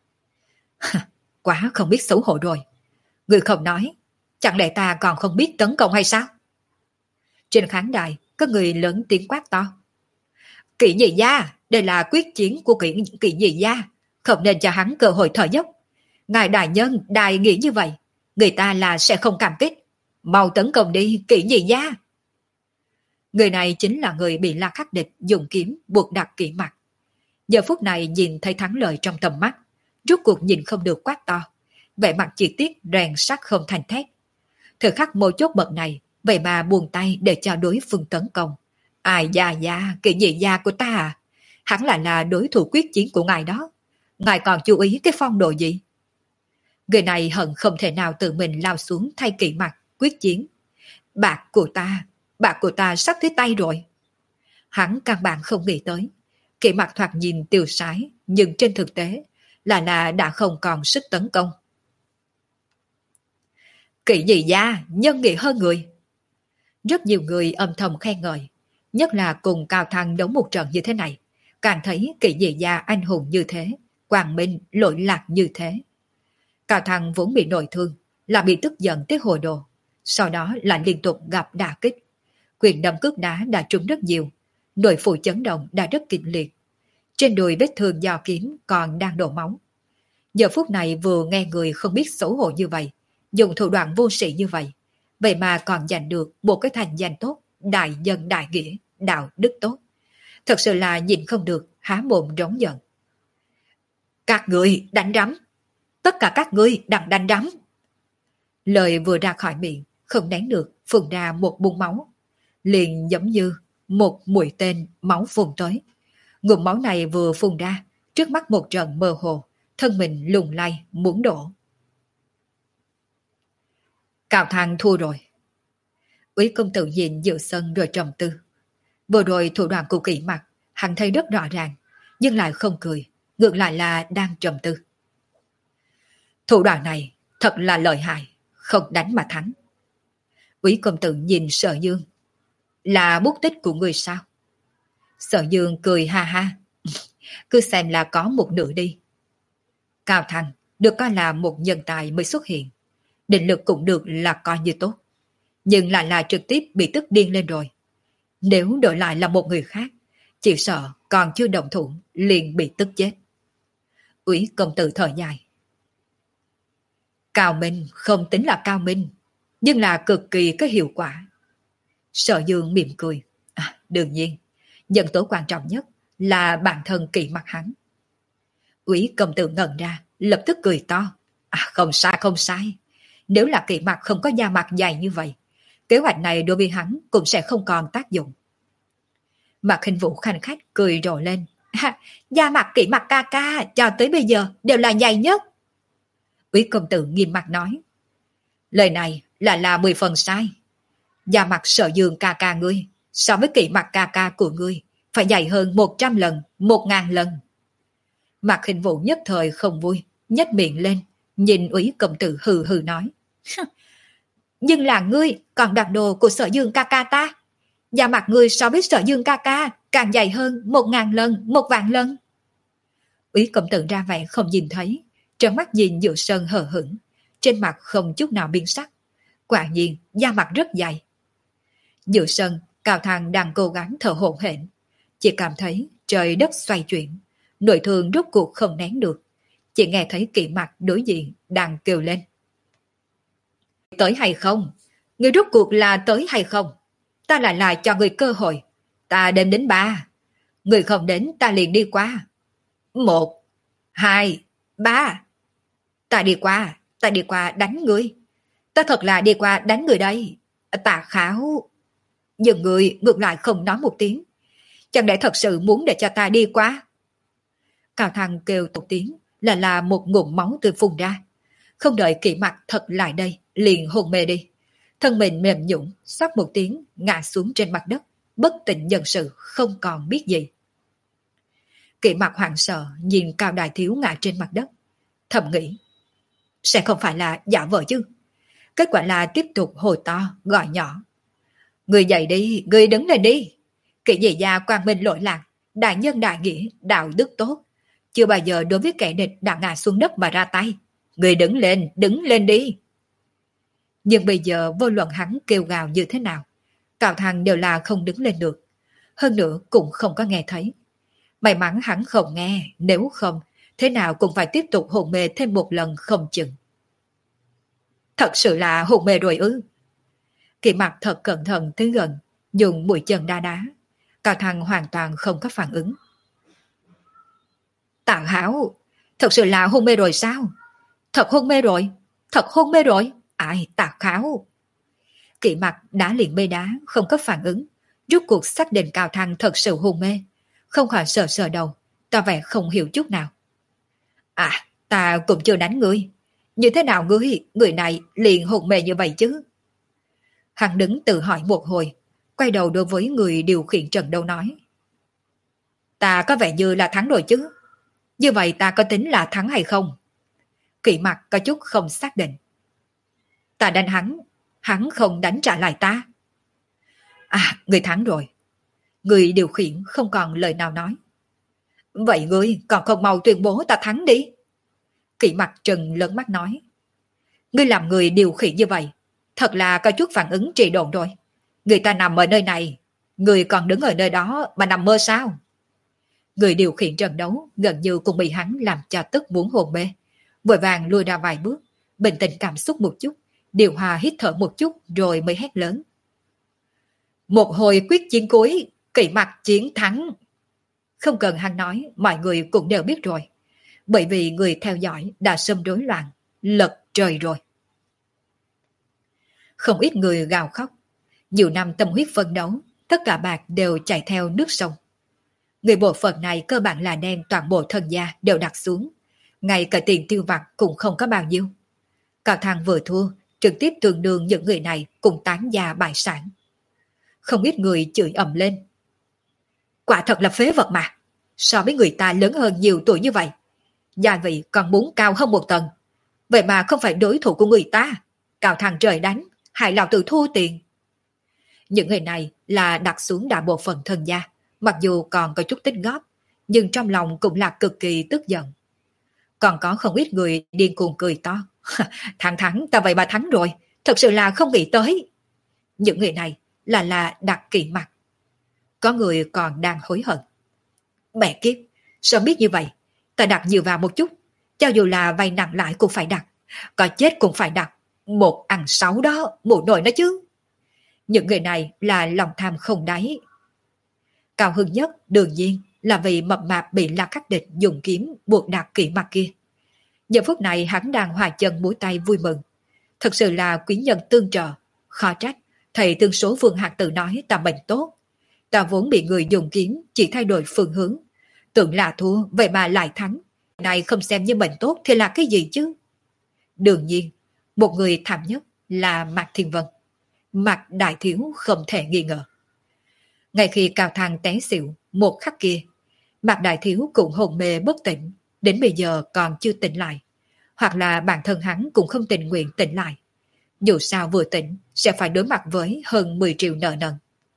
Quá không biết xấu hổ rồi. Người không nói, chẳng lẽ ta còn không biết tấn công hay sao? Trên khán đài, có người lớn tiếng quát to. Kỵ nhị gia, đây là quyết chiến của kỵ, kỵ nhị gia, không nên cho hắn cơ hội thở dốc. Ngài đại nhân, đài nghĩ như vậy, người ta là sẽ không cảm kích. Mau tấn công đi, Kỵ nhị gia. Người này chính là người bị La Khắc Địch dùng kiếm buộc đặt Kỵ Mặc. Giờ phút này nhìn thấy thắng lợi trong tầm mắt, rốt cuộc nhìn không được quát to, vẻ mặt chi tiết rèn sắt không thành thép. Thời khắc mấu chốt bậc này, vậy mà buông tay để cho đối phương tấn công. Ai da da, kỳ nhị gia của ta à? Hắn lại là đối thủ quyết chiến của ngài đó. Ngài còn chú ý cái phong độ gì? Người này hận không thể nào tự mình lao xuống thay Kỵ Mặc quyết chiến. Bạc của ta, bạc của ta sắp tới tay rồi. Hắn căn bản không nghĩ tới. Kỵ Mặc thoạt nhìn tiêu sái, nhưng trên thực tế là là đã không còn sức tấn công. Kỵ nhị gia, nhân nghĩa hơn người. Rất nhiều người âm thầm khen ngợi, nhất là cùng Cao Thăng đấu một trận như thế này, càng thấy Kỵ nhị gia anh hùng như thế, quang minh lỗi lạc như thế. Cao Thăng vốn bị nội thương, là bị tức giận tới hồi đồ, sau đó lại liên tục gặp đả kích. Quyền đâm cước đá đã trúng rất nhiều, nội phủ chấn động đã rất kịch liệt. Trên đùi vết thương do kiếm còn đang đổ máu. Giờ phút này vừa nghe người không biết xấu hổ như vậy, dùng thủ đoạn vô sĩ như vậy, vậy mà còn giành được một cái thành danh tốt, đại nhân đại nghĩa, đạo đức tốt. Thật sự là nhìn không được, há mồm rống giận. Các người đánh rắm, tất cả các ngươi đang đánh rắm. Lời vừa ra khỏi miệng, không nén được, phun ra một bung máu. Liền giống như một mũi tên máu phun tới. Ngụm máu này vừa phun ra, trước mắt một trận mơ hồ, thân mình lùng lay, muốn đổ. Cao Thăng thua rồi. Úy công tử nhìn giữa sân rồi trầm tư. Vừa rồi thủ đoạn của Kỵ Mặc, hắn thấy rất rõ ràng, nhưng lại không cười, ngược lại là đang trầm tư. Thủ đoạn này thật là lợi hại, không đánh mà thắng. Úy công tử nhìn Sở Dương. Là bút tích của người sao? Sở Dương cười ha ha. Cứ xem là có một nửa đi. Cao Thăng được coi là một nhân tài mới xuất hiện. Định lực cũng được là coi như tốt. Nhưng lại là trực tiếp bị tức điên lên rồi. Nếu đổi lại là một người khác, chỉ sợ còn chưa động thủ liền bị tức chết. Úy công tử thở dài. Cao minh không tính là cao minh, nhưng là cực kỳ có hiệu quả. Sở Dương mỉm cười. À, đương nhiên, nhân tố quan trọng nhất là bản thân Kỵ Mặc hắn. Úy công tử ngẩn ra, lập tức cười to. À, không sai không sai. Nếu là Kỵ Mặc không có da mặt dày như vậy, kế hoạch này đối với hắn cũng sẽ không còn tác dụng. Mạc Hình Vũ khanh khách cười rộ lên. À, da mặt Kỵ Mặc ca ca cho tới bây giờ đều là dày nhất. Úy công tử nghiêm mặt nói. Lời này là là mười phần sai. Da mặt Sở Dương ca ca ngươi so với Kỵ Mặc ca ca của ngươi phải dày hơn một trăm lần, một ngàn lần. Mạc Hình Vũ nhất thời không vui, nhếch miệng lên, nhìn Úy công tử hừ hừ nói. Nhưng là ngươi còn đặc đồ của Sở Dương ca ca ta. Da mặt ngươi so với Sở Dương ca ca càng dày hơn một ngàn lần, một vạn lần. Úy công tử ra vẻ không nhìn thấy, trợn mắt nhìn Dự Sơn hờ hững, trên mặt không chút nào biến sắc. Quả nhiên da mặt rất dày. Dự Sơn, Cao Thăng đang cố gắng thở hổn hển, chỉ cảm thấy trời đất xoay chuyển, nội thương rốt cuộc không nén được, chỉ nghe thấy Kỵ Mặc đối diện đang kêu lên. Tới hay không? Người rốt cuộc là tới hay không? Ta lại lại cho người cơ hội. Ta đếm đến ba. Người không đến ta liền đi qua. Một, hai, ba. Ta đi qua, ta đi qua đánh người. Ta thật là đi qua đánh người đây. Ta kháo. Nhưng người ngược lại không nói một tiếng. Chẳng lẽ thật sự muốn để cho ta đi qua? Cao Thăng kêu một tiếng là là một ngụm máu tươi phun ra. Không đợi Kỵ Mặc thật lại đây, liền hôn mê đi. Thân mình mềm nhũn, xót một tiếng, ngã xuống trên mặt đất, bất tỉnh nhân sự, không còn biết gì. Kỵ Mặc hoảng sợ, nhìn Cao Đại Thiếu ngã trên mặt đất. Thầm nghĩ, sẽ không phải là giả vờ chứ. Kết quả là tiếp tục hồi to, gọi nhỏ. Người dậy đi, người đứng lên đi. Kỵ nhị gia quang minh lỗi lạc, đại nhân đại nghĩa, đạo đức tốt. Chưa bao giờ đối với kẻ địch đã ngã xuống đất mà ra tay. Người đứng lên, đứng lên đi. Nhưng bây giờ vô luận hắn kêu gào như thế nào, Cao Thăng đều là không đứng lên được. Hơn nữa cũng không có nghe thấy. May mắn hắn không nghe, nếu không, thế nào cũng phải tiếp tục hôn mê thêm một lần không chừng. Thật sự là hôn mê rồi ư? Kỵ Mặc thật cẩn thận tới gần, dùng mũi chân đá đá. Cao Thăng hoàn toàn không có phản ứng. Tào Hảo, thật sự là hôn mê rồi sao? Thật hôn mê rồi, thật hôn mê rồi. Ai, Tào Hảo. Kỵ Mặc đã liền bê đá, không có phản ứng. Rút cuộc xác định Cao Thăng thật sự hôn mê. Không khỏi sờ sờ đầu, tỏ vẻ không hiểu chút nào. À, ta cũng chưa đánh ngươi. Như thế nào ngươi, người này liền hôn mê như vậy chứ? Hắn đứng tự hỏi một hồi, quay đầu đối với người điều khiển trận đấu nói. Ta có vẻ như là thắng rồi chứ. Như vậy ta có tính là thắng hay không? Kỵ Mặc có chút không xác định. Ta đánh hắn, hắn không đánh trả lại ta. À, người thắng rồi. Người điều khiển không còn lời nào nói. Vậy ngươi còn không mau tuyên bố ta thắng đi. Kỵ Mặc trừng lớn mắt nói. Ngươi làm người điều khiển như vậy, thật là có chút phản ứng trì độn rồi. Người ta nằm ở nơi này, người còn đứng ở nơi đó mà nằm mơ sao? Người điều khiển trận đấu gần như cũng bị hắn làm cho tức muốn hồn mê. Vội vàng lùi ra vài bước, bình tĩnh cảm xúc một chút, điều hòa hít thở một chút rồi mới hét lớn. Một hồi quyết chiến cuối, Kỵ Mặc chiến thắng. Không cần hắn nói, mọi người cũng đều biết rồi. Bởi vì người theo dõi đã xâm rối loạn, lật trời rồi. Không ít người gào khóc. Nhiều năm tâm huyết phấn đấu, tất cả bạc đều chảy theo nước sông. Người bộ phận này cơ bản là đem toàn bộ thân gia đều đặt xuống. Ngay cả tiền tiêu vặt cũng không có bao nhiêu. Cao Thăng vừa thua, trực tiếp tương đương những người này cùng tán gia bại sản. Không ít người chửi ầm lên. Quả thật là phế vật mà. So với người ta lớn hơn nhiều tuổi như vậy, gia vị còn muốn cao hơn một tầng. Vậy mà không phải đối thủ của người ta. Cao Thăng trời đánh, hại lão tử thua tiền. Những người này là đặt xuống đại bộ phận thân gia, mặc dù còn có chút tích góp, nhưng trong lòng cũng là cực kỳ tức giận. Còn có không ít người điên cuồng cười to. Thắng thắng, ta vậy mà thắng rồi, thật sự là không nghĩ tới. Những người này là là đặt Kỵ Mặc. Có người còn đang hối hận. Mẹ kiếp, sao biết như vậy? Ta đặt nhiều vào một chút, cho dù là vay nặng lại cũng phải đặt, có chết cũng phải đặt. Một ăn sáu đó, mụ nội nó chứ. Những người này là lòng tham không đáy. Cao hứng nhất đương nhiên là vì mập mạp bị La Khắc Địch dùng kiếm buộc đặt Kỵ Mặc kia. Giờ phút này hắn đang hòa chân múa tay vui mừng. Thật sự là quý nhân tương trợ, khó trách. Thầy tương số Vương Hạc Tự nói ta bệnh tốt. Ta vốn bị người dùng kiếm chỉ thay đổi phương hướng. Tưởng là thua, vậy mà lại thắng. Này không xem như bệnh tốt thì là cái gì chứ? Đương nhiên, một người thảm nhất là Mạc Thiên Vân. Mạc Đại Thiếu không thể nghi ngờ. Ngay khi Cao Thăng té xỉu, một khắc kia, Mạc Đại Thiếu cũng hồn mê bất tỉnh, đến bây giờ còn chưa tỉnh lại. Hoặc là bản thân hắn cũng không tình nguyện tỉnh lại. Dù sao vừa tỉnh, sẽ phải đối mặt với hơn mười triệu nợ nần.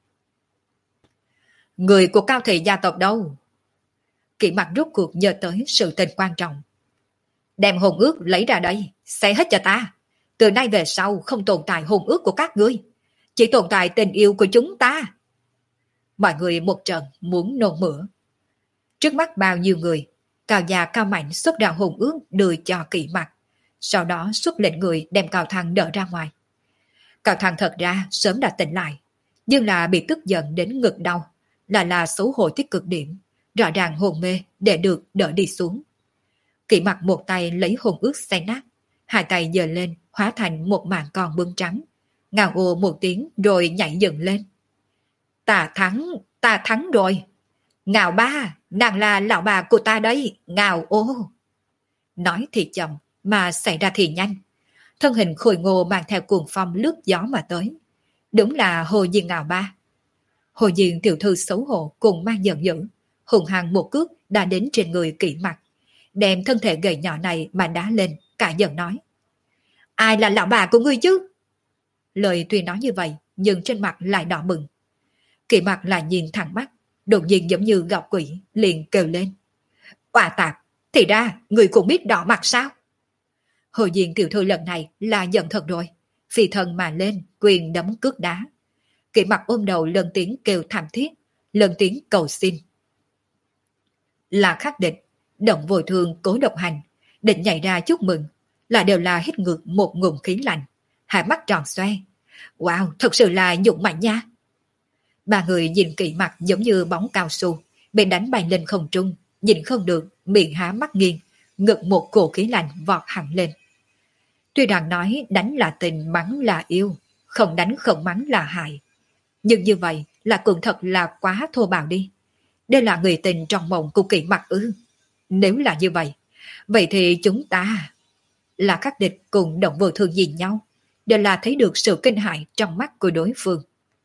Người của Cao thị gia tộc đâu? Kỵ Mặc rốt cuộc nhớ tới sự tình quan trọng. Đem hồn ước lấy ra đây, xé hết cho ta. Từ nay về sau không tồn tại hồn ước của các ngươi, chỉ tồn tại tình yêu của chúng ta. Mọi người một trận muốn nôn mửa. Trước mắt bao nhiêu người, Cao già Cao Mạnh xuất ra hồn ước đưa cho Kỵ Mặc, sau đó xuất lệnh người đem Cao Thăng đỡ ra ngoài. Cao Thăng thật ra sớm đã tỉnh lại, nhưng là bị tức giận đến ngực đau, là là xấu hổ tới cực điểm, rõ ràng hồn mê để được đỡ đi xuống. Kỵ Mặc một tay lấy hồn ước xay nát, hai tay giơ lên hóa thành một mảng con bướm trắng, ngào ồ một tiếng rồi nhảy dựng lên. Ta thắng, ta thắng rồi. Ngào ba, nàng là lão bà của ta đấy, ngào ô. Nói thì chậm mà xảy ra thì nhanh. Thân hình khôi ngô mang theo cuồng phong lướt gió mà tới. Đúng là Hồ Diên ngào ba. Hồ Diên tiểu thư xấu hổ cùng mang giận dữ, hùng hăng một cước đã đến trên người Kỵ Mặc, đem thân thể gầy nhỏ này mà đá lên, cả giận nói. Ai là lão bà của ngươi chứ? Lời tuy nói như vậy, nhưng trên mặt lại đỏ bừng. Kỵ Mặc lại nhìn thẳng mắt, đột nhiên giống như gặp quỷ, liền kêu lên. Oà tạc, thì ra người cũng biết đỏ mặt sao? Hồ Diên tiểu thư lần này là giận thật rồi, phi thân mà lên, quyền đấm cước đá. Kỵ Mặc ôm đầu lần tiếng kêu thảm thiết, lần tiếng cầu xin. Là Khắc Địch, động vội thương cố độc hành, định nhảy ra chúc mừng, là đều là hít ngược một ngụm khí lạnh, hai mắt tròn xoe. Wow, thật sự là dũng mạnh nha. Ba người nhìn Kỵ Mặc giống như bóng cao su, bị đánh bay lên không trung, nhìn không được, miệng há mắt nghiêng, ngực một cổ khí lạnh vọt hẳn lên. Tuy rằng nói đánh là tình, mắng là yêu, không đánh không mắng là hại. Nhưng như vậy là cũng thật là quá thô bạo đi. Đây là người tình trong mộng của Kỷ Mặc ư? Nếu là như vậy, vậy thì chúng ta là các địch cùng động vô thường nhìn nhau, đều là thấy được sự kinh hại trong mắt của đối phương.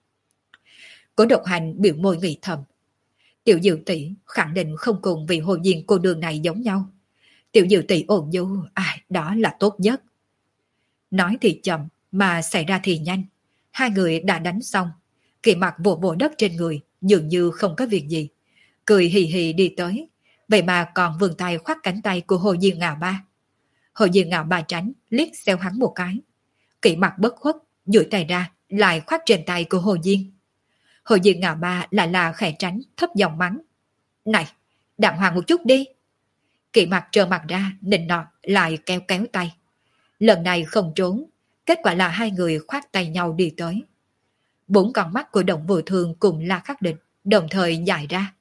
Cố Độc Hành biểu môi nghĩ thầm. Tiểu Diệu tỷ khẳng định không cùng vị hồ diên cô đường này giống nhau. Tiểu Diệu tỷ ổn nhu, à, đó là tốt nhất. Nói thì chậm, mà xảy ra thì nhanh. Hai người đã đánh xong. Kỷ Mặc vỗ vỗ đất trên người, dường như không có việc gì. Cười hì hì đi tới, vậy mà còn vươn tay khoác cánh tay của Hồ Diên Ngạo Ba. Hồ Diên Ngạo Ba tránh, liếc xéo hắn một cái. Kỷ Mặc bất khuất, duỗi tay ra, lại khoác trên tay của Hồ Diên. Hồ Diên Ngạo Ba lại là khẽ tránh, thấp giọng mắng. Này, đàng hoàng một chút đi. Kỷ Mặc trơ mặt ra, nịnh nọt, lại kéo kéo tay. Lần này không trốn, kết quả là hai người khoác tay nhau đi tới. Bốn con mắt của Động Vô Thường cùng La Khắc Định, đồng thời dài ra.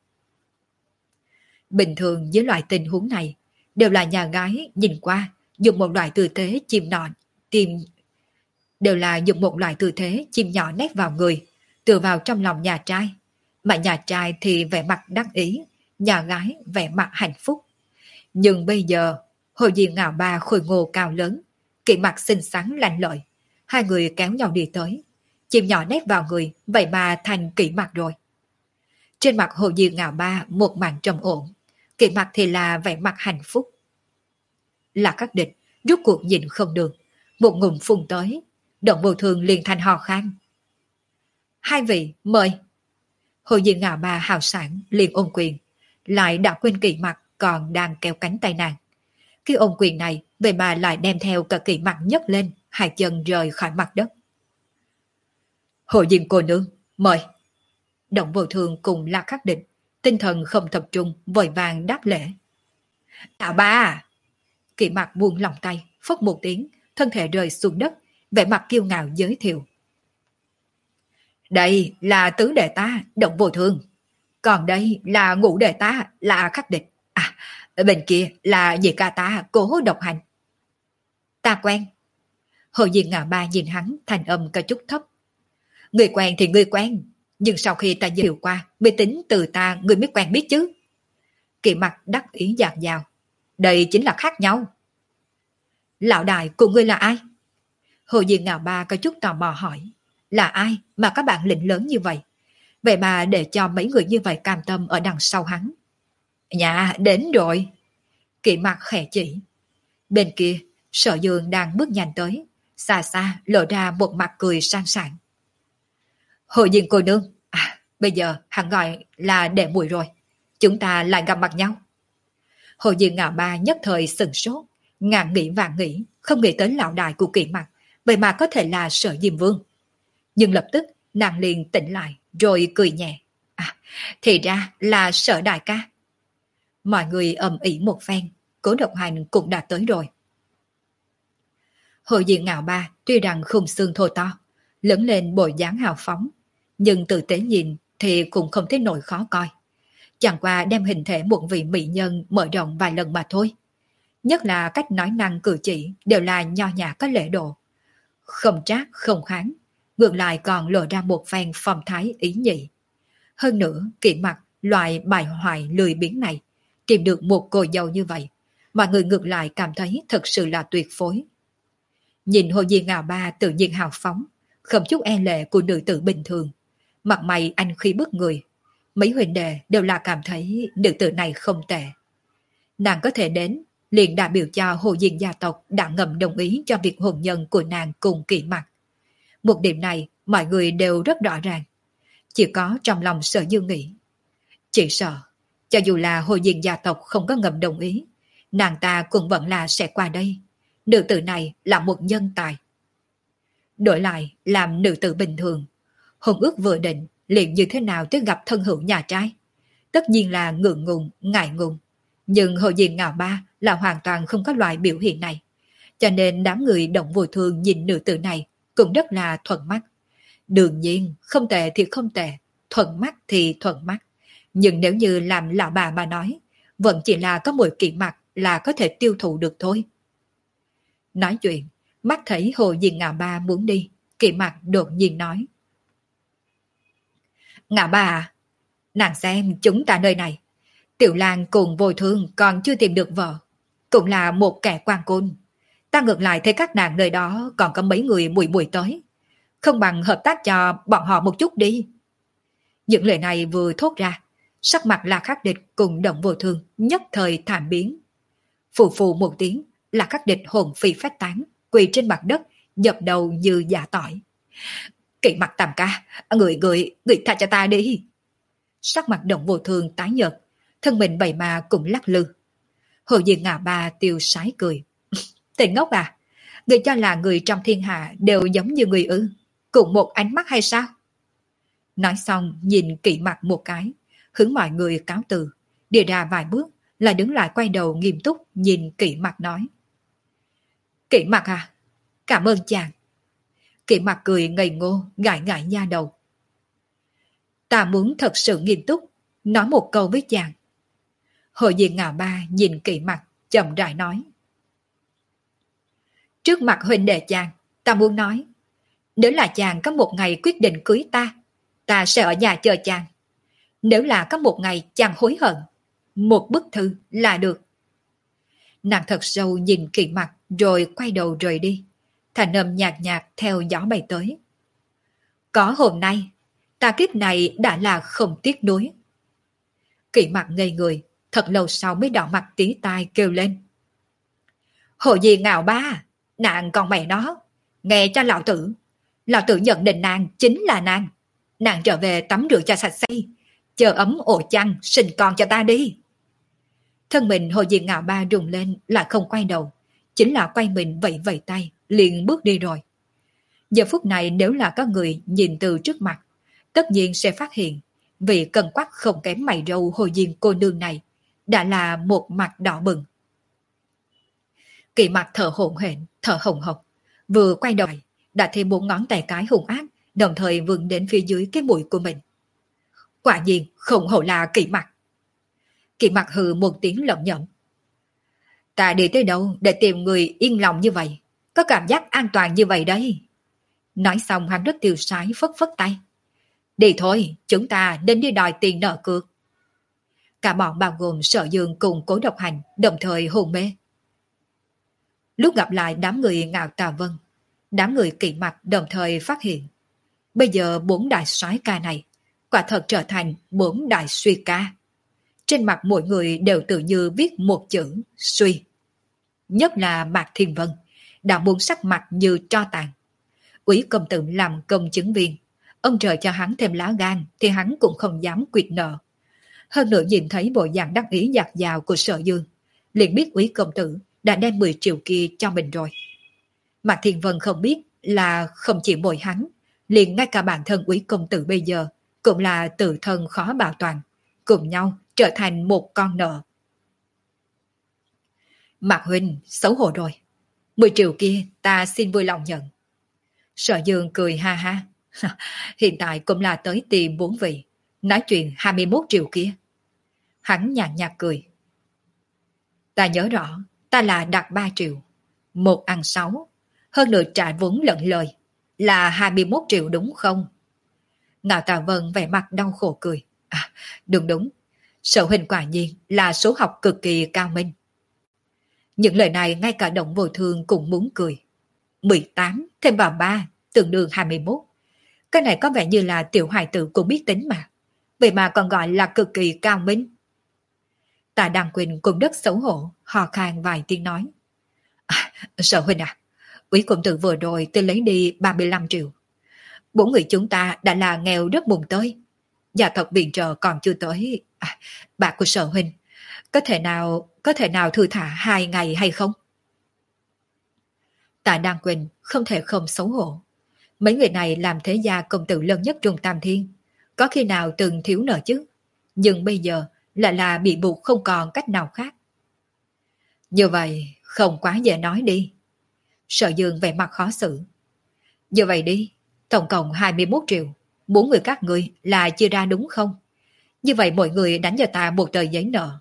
Bình thường với loại tình huống này, đều là nhà gái nhìn qua, dùng một loại tư thế chim nọn, tìm đều là dùng một loại tư thế chim nhỏ nép vào người, tựa vào trong lòng nhà trai. Mà nhà trai thì vẻ mặt đắc ý, nhà gái vẻ mặt hạnh phúc. Nhưng bây giờ, Hồ Diên Ngạo Ba khôi ngô cao lớn, Kỷ Mặc xinh xắn lanh lợi, hai người kéo nhau đi tới. Chim nhỏ nép vào người, vậy mà thành Kỷ Mặc rồi. Trên mặt Hồ Diên Ngạo Ba một màn trầm ổn, Kỷ Mặc thì là vẻ mặt hạnh phúc. Là các địch, rút cuộc nhìn không được, một ngụm phun tới, Động Vô Thường liền thành hò khan. Hai vị, mời. Hồ Diên Ngạo Ba hào sản liền ôm quyền, lại đã quên Kỷ Mặc còn đang kéo cánh tay nàng. Khi ôm quyền này, vậy mà lại đem theo cả Kỷ Mặc nhấc lên, hai chân rời khỏi mặt đất. Hồ Diên cô nương, mời. Động Vô Thường cùng La Khắc Định, tinh thần không tập trung, vội vàng đáp lễ. Tạ ba. Kỷ Mặc buông lòng tay, phất một tiếng, thân thể rơi xuống đất, vẻ mặt kiêu ngạo giới thiệu. Đây là tứ đệ ta, Động Vô Thường. Còn đây là ngũ đệ ta, là Khắc Địch. À, bên kia là dì ca ta, Cố Độc Hành. Ta quen. Hồ Diên Ngạo Ba nhìn hắn, thành âm có chút thấp. Người quen thì người quen, nhưng sau khi ta giới thiệu qua, mới tính từ ta người mới quen biết chứ. Kỷ Mặc đắc ý dạt dào. Đây chính là khác nhau. Lão đại của ngươi là ai? Hồ Diên Ngạo Ba có chút tò mò hỏi. Là ai mà các bạn lĩnh lớn như vậy? Vậy mà để cho mấy người như vậy cam tâm ở đằng sau hắn. Dạ, đến rồi. Kỷ Mặc khẽ chỉ. Bên kia, Sở Dương đang bước nhanh tới, xa xa lộ ra một mặt cười sang sảng. Hồ Diên cô nương, à, bây giờ hắn gọi là đệ muội rồi. Chúng ta lại gặp mặt nhau. Hồ Diên Ngạo Ba nhất thời sừng sốt, ngàn nghĩ vạn nghĩ, không nghĩ tới lão đại của Kỷ Mặc, vậy mà có thể là Sở Diêm Vương. Nhưng lập tức nàng liền tỉnh lại, rồi cười nhẹ. À, thì ra là Sở đại ca. Mọi người ầm ĩ một phen, Cố Độc Hành cũng đã tới rồi. Hồ Diên Ngạo Ba tuy rằng khung xương thô to, lớn lên bộ dáng hào phóng, nhưng tử tế nhìn thì cũng không thấy nổi khó coi. Chẳng qua đem hình thể một vị mỹ nhân mở rộng vài lần mà thôi. Nhất là cách nói năng cử chỉ đều là nho nhã có lễ độ. Không trác không kháng, ngược lại còn lộ ra một phen phong thái ý nhị. Hơn nữa, Kỷ Mặc loại bài hoài lười biếng này, tìm được một cô dâu như vậy, mọi người ngược lại cảm thấy thật sự là tuyệt phối. Nhìn Hồ Diên Ngạo Ba tự nhiên hào phóng, không chút e lệ của nữ tử bình thường. Mặt mày anh khi bức người, mấy huynh đệ đều là cảm thấy nữ tử này không tệ. Nàng có thể đến, liền đại biểu cho Hồ Diên gia tộc đã ngầm đồng ý cho việc hôn nhân của nàng cùng Kỷ Mặc. Một điểm này mọi người đều rất rõ ràng. Chỉ có trong lòng Sở Dương nghĩ. Chỉ sợ, cho dù là Hồ Diên gia tộc không có ngầm đồng ý, nàng ta cũng vẫn là sẽ qua đây. Nữ tử này là một nhân tài. Đổi lại làm nữ tử bình thường, hôn ước vừa định liền như thế nào tới gặp thân hữu nhà trai. Tất nhiên là ngượng ngùng, ngại ngùng. Nhưng Hồ Diên Ngạo Ba là hoàn toàn không có loại biểu hiện này. Cho nên đám người Động Vô Thường nhìn nữ tử này cũng rất là thuận mắt. Đương nhiên, không tệ thì không tệ, thuận mắt thì thuận mắt. Nhưng nếu như làm lão bà mà nói, vẫn chỉ là có mười kỵ mặt là có thể tiêu thụ được thôi. Nói chuyện, mắt thấy Hồ Diên Ngạo Ba muốn đi, kỵ mặt đột nhiên nói. Ngạo Ba à, nàng xem chúng ta nơi này, Tiểu Lan cùng Vô Thương còn chưa tìm được vợ, cũng là một kẻ quan côn. Ta ngược lại thấy các nàng nơi đó còn có mấy người bùi bùi tới, không bằng hợp tác cho bọn họ một chút đi. Những lời này vừa thốt ra, sắc mặt là khắc địch cùng Động Vô Thương nhất thời thảm biến. Phù phù một tiếng, là khắc địch hồn phi phách tán, quỳ trên mặt đất, dập đầu như giả tỏi. Kỵ mặt Tam ca, người người, người tha cho ta đi. Sắc mặt Động Vô Thương tái nhợt, thân mình bầy mà cũng lắc lư. Hồ Diên Ngạo Ba tiêu sái cười. Tên ngốc à, người cho là người trong thiên hạ đều giống như người ư, cùng một ánh mắt hay sao? Nói xong nhìn kỵ mặt một cái, hướng mọi người cáo từ, đi ra vài bước, lại đứng lại quay đầu nghiêm túc nhìn kỵ mặt nói. Kỵ mặt à, cảm ơn chàng. Kỵ mặt cười ngây ngô, gãi gãi da đầu. Ta muốn thật sự nghiêm túc, nói một câu với chàng. Hồ Diên Ngạo Ba nhìn kỵ mặt, chậm rãi nói. Trước mặt huynh đệ chàng, ta muốn nói, nếu là chàng có một ngày quyết định cưới ta, ta sẽ ở nhà chờ chàng. Nếu là có một ngày chàng hối hận, một bức thư là được. Nàng thật sâu nhìn kỵ mặt rồi quay đầu rời đi, thành âm nhạt nhạt theo gió bay tới. Có hôm nay, ta kiếp này đã là không tiếc nuối. Kỵ mặt ngây người, thật lâu sau mới đỏ mặt tí tai kêu lên. Hồ Diên Ngạo Ba, nàng con mẹ nó, nghe cho lão tử. Lão tử nhận định nàng chính là nàng. Nàng trở về tắm rửa cho sạch sẽ, chờ ấm ổ chăn, sinh con cho ta đi. Thân mình Hồ Diên Ngạo Ba rùng lên lại không quay đầu, chính là quay mình vẫy vẫy tay, liền bước đi rồi. Giờ phút này nếu là có người nhìn từ trước mặt, tất nhiên sẽ phát hiện vị cân quắc không kém mày râu Hồ Diên cô nương này đã là một mặt đỏ bừng. Kỵ mặt thở hổn hển, thở hồng hộc, vừa quay đầu đã thêm bốn ngón tay cái hung ác, đồng thời vươn đến phía dưới cái mũi của mình. Quả nhiên không hổ là Kỵ mặt. Kỵ mặt hừ một tiếng lẩm nhẩm. Ta đi tới đâu để tìm người yên lòng như vậy, có cảm giác an toàn như vậy đấy. Nói xong hắn rất tiêu sái phất phất tay. Đi thôi, chúng ta nên đi đòi tiền nợ cược. Cả bọn bao gồm Sở Dương cùng Cố Độc Hành đồng thời hôn mê. Lúc gặp lại đám người Ngạo Tà Vân, đám người Kỵ mặt đồng thời phát hiện. Bây giờ bốn đại soái ca này quả thật trở thành bốn đại suy ca. Trên mặt mỗi người đều tự như viết một chữ suy. Nhất là Mạc Thiên Vân, đã muốn sắc mặt như tro tàn. Úy công tử làm công chứng viên, ông trời cho hắn thêm lá gan thì hắn cũng không dám quyệt nợ. Hơn nữa nhìn thấy bộ dạng đắc ý dạt dào của Sở Dương, liền biết Úy công tử đã đem mười triệu kia cho mình rồi. Mạc Thiên Vân không biết là không chỉ mỗi hắn, liền ngay cả bản thân Úy công tử bây giờ cũng là tự thân khó bảo toàn, cùng nhau trở thành một con nợ. Mạc huynh xấu hổ rồi, mười triệu kia ta xin vui lòng nhận. Sở Dương cười ha ha. Hiện tại cũng là tới tìm bốn vị, nói chuyện hai mươi mốt triệu kia. Hắn nhạt nhạt cười. Ta nhớ rõ, ta là đặt ba triệu, một ăn sáu, hơn nữa trả vốn lẫn lời, là hai mươi mốt triệu đúng không? Ngạo Tà Vân vẻ mặt đau khổ cười. À, đúng đúng, Sở huynh quả nhiên là số học cực kỳ cao minh. Những lời này ngay cả Động Vô Thương cũng muốn cười. mười tám thêm vào ba, tương đương hai mươi mốt. Cái này có vẻ như là tiểu hài tử cũng biết tính mà. Vậy mà còn gọi là cực kỳ cao minh. Tạ Đăng Quỳnh cũng rất xấu hổ, hò khan vài tiếng nói. À, Sở huynh à, Úy công tử vừa rồi tôi lấy đi ba mươi lăm triệu. Bốn người chúng ta đã là nghèo rất mùng tới. Gia tộc viện trợ còn chưa tới. À, bạc của Sở huynh, có thể nào, có thể nào thư thả hai ngày hay không? Tạ Đăng Quỳnh không thể không xấu hổ. Mấy người này làm thế gia công tử lớn nhất Trung Tam Thiên, có khi nào từng thiếu nợ chứ? Nhưng bây giờ lại là bị buộc không còn cách nào khác. Như vậy không quá dễ nói đi. Sở Dương vẻ mặt khó xử. Như vậy đi, tổng cộng hai mươi mốt triệu, bốn người các người là chia ra đúng không? Như vậy mỗi người đánh cho ta một tờ giấy nợ.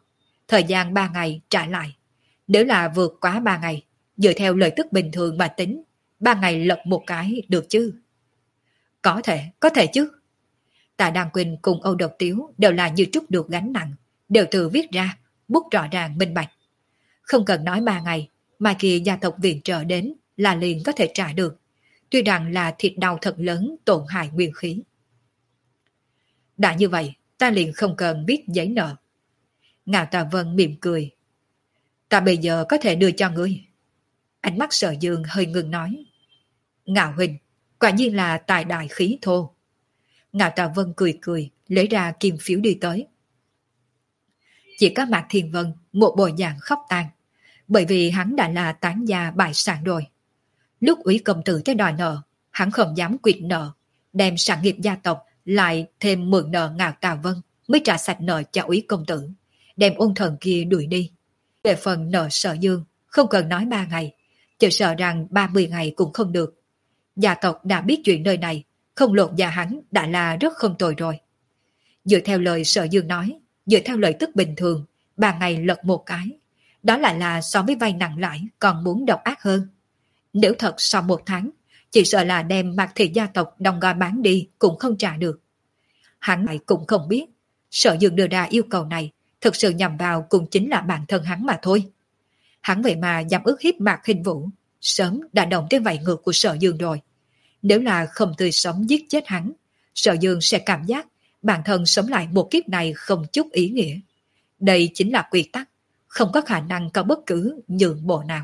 thời gian ba ngày trả lại. Nếu là vượt quá ba ngày, dựa theo lời tức bình thường mà tính, ba ngày lật một cái được chứ? Có thể, có thể chứ. Tạ Đăng Quỳnh cùng Âu Độc Tiếu đều là như trút được gánh nặng, đều tự viết ra, bút rõ ràng minh bạch. Không cần nói ba ngày, mai kia gia tộc viện trợ đến là liền có thể trả được. Tuy rằng là thịt đau thật lớn tổn hại nguyên khí. Đã như vậy, ta liền không cần viết giấy nợ. Ngạo Tà Vân mỉm cười. Ta bây giờ có thể đưa cho ngươi. Ánh mắt Sở Dương hơi ngừng nói. Ngạo huynh, quả nhiên là tài đại khí thô. Ngạo Tà Vân cười cười, lấy ra kim phiếu đi tới. Chỉ có Mạc Thiên Vân một bộ dạng khóc tàn, bởi vì hắn đã là tán gia bại sản rồi. Lúc Úy công tử tới đòi nợ, hắn không dám quyệt nợ, đem sản nghiệp gia tộc lại thêm mượn nợ Ngạo Tà Vân mới trả sạch nợ cho Úy công tử, đem ôn thần kia đuổi đi. Về phần nợ Sở Dương, không cần nói ba ngày, chỉ sợ rằng ba mươi ngày cũng không được. Gia tộc đã biết chuyện nơi này, không lột da hắn đã là rất không tồi rồi. Dựa theo lời Sở Dương nói, dựa theo lời tức bình thường, ba ngày lật một cái, đó lại là so với vay nặng lãi còn muốn độc ác hơn. Nếu thật sau một tháng, chỉ sợ là đem Mạc Thị gia tộc đồng gói bán đi cũng không trả được. Hắn lại cũng không biết, Sở Dương đưa ra yêu cầu này thực sự nhằm vào cũng chính là bản thân hắn mà thôi. Hắn vậy mà dám ức hiếp Mạc Hình Vũ, sớm đã động tới vảy ngược của Sở Dương rồi. Nếu là không tươi sống giết chết hắn, Sở Dương sẽ cảm giác bản thân sống lại một kiếp này không chút ý nghĩa. Đây chính là quy tắc, không có khả năng có bất cứ nhượng bộ nào.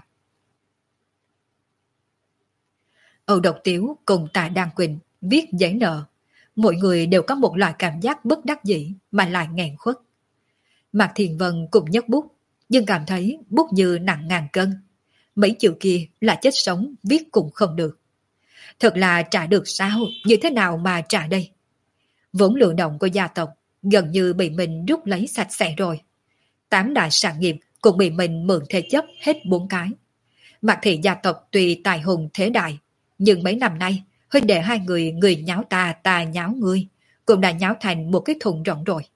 Âu Độc Tiếu cùng Tạ Đăng Quỳnh viết giấy nợ, mỗi người đều có một loại cảm giác bất đắc dĩ mà lại nghẹn khuất. Mạc Thiền Vân cũng nhấc bút, nhưng cảm thấy bút như nặng ngàn cân. Mấy chữ kia là chết sống viết cũng không được. Thật là trả được sao, như thế nào mà trả đây? Vốn lượng động của gia tộc gần như bị mình rút lấy sạch sẽ rồi. Tám đại sản nghiệp cũng bị mình mượn thế chấp hết bốn cái. Mạc Thị gia tộc tuy tài hùng thế đại, nhưng mấy năm nay huynh đệ hai người người nháo ta ta nháo ngươi, cũng đã nháo thành một cái thùng rỗng rồi.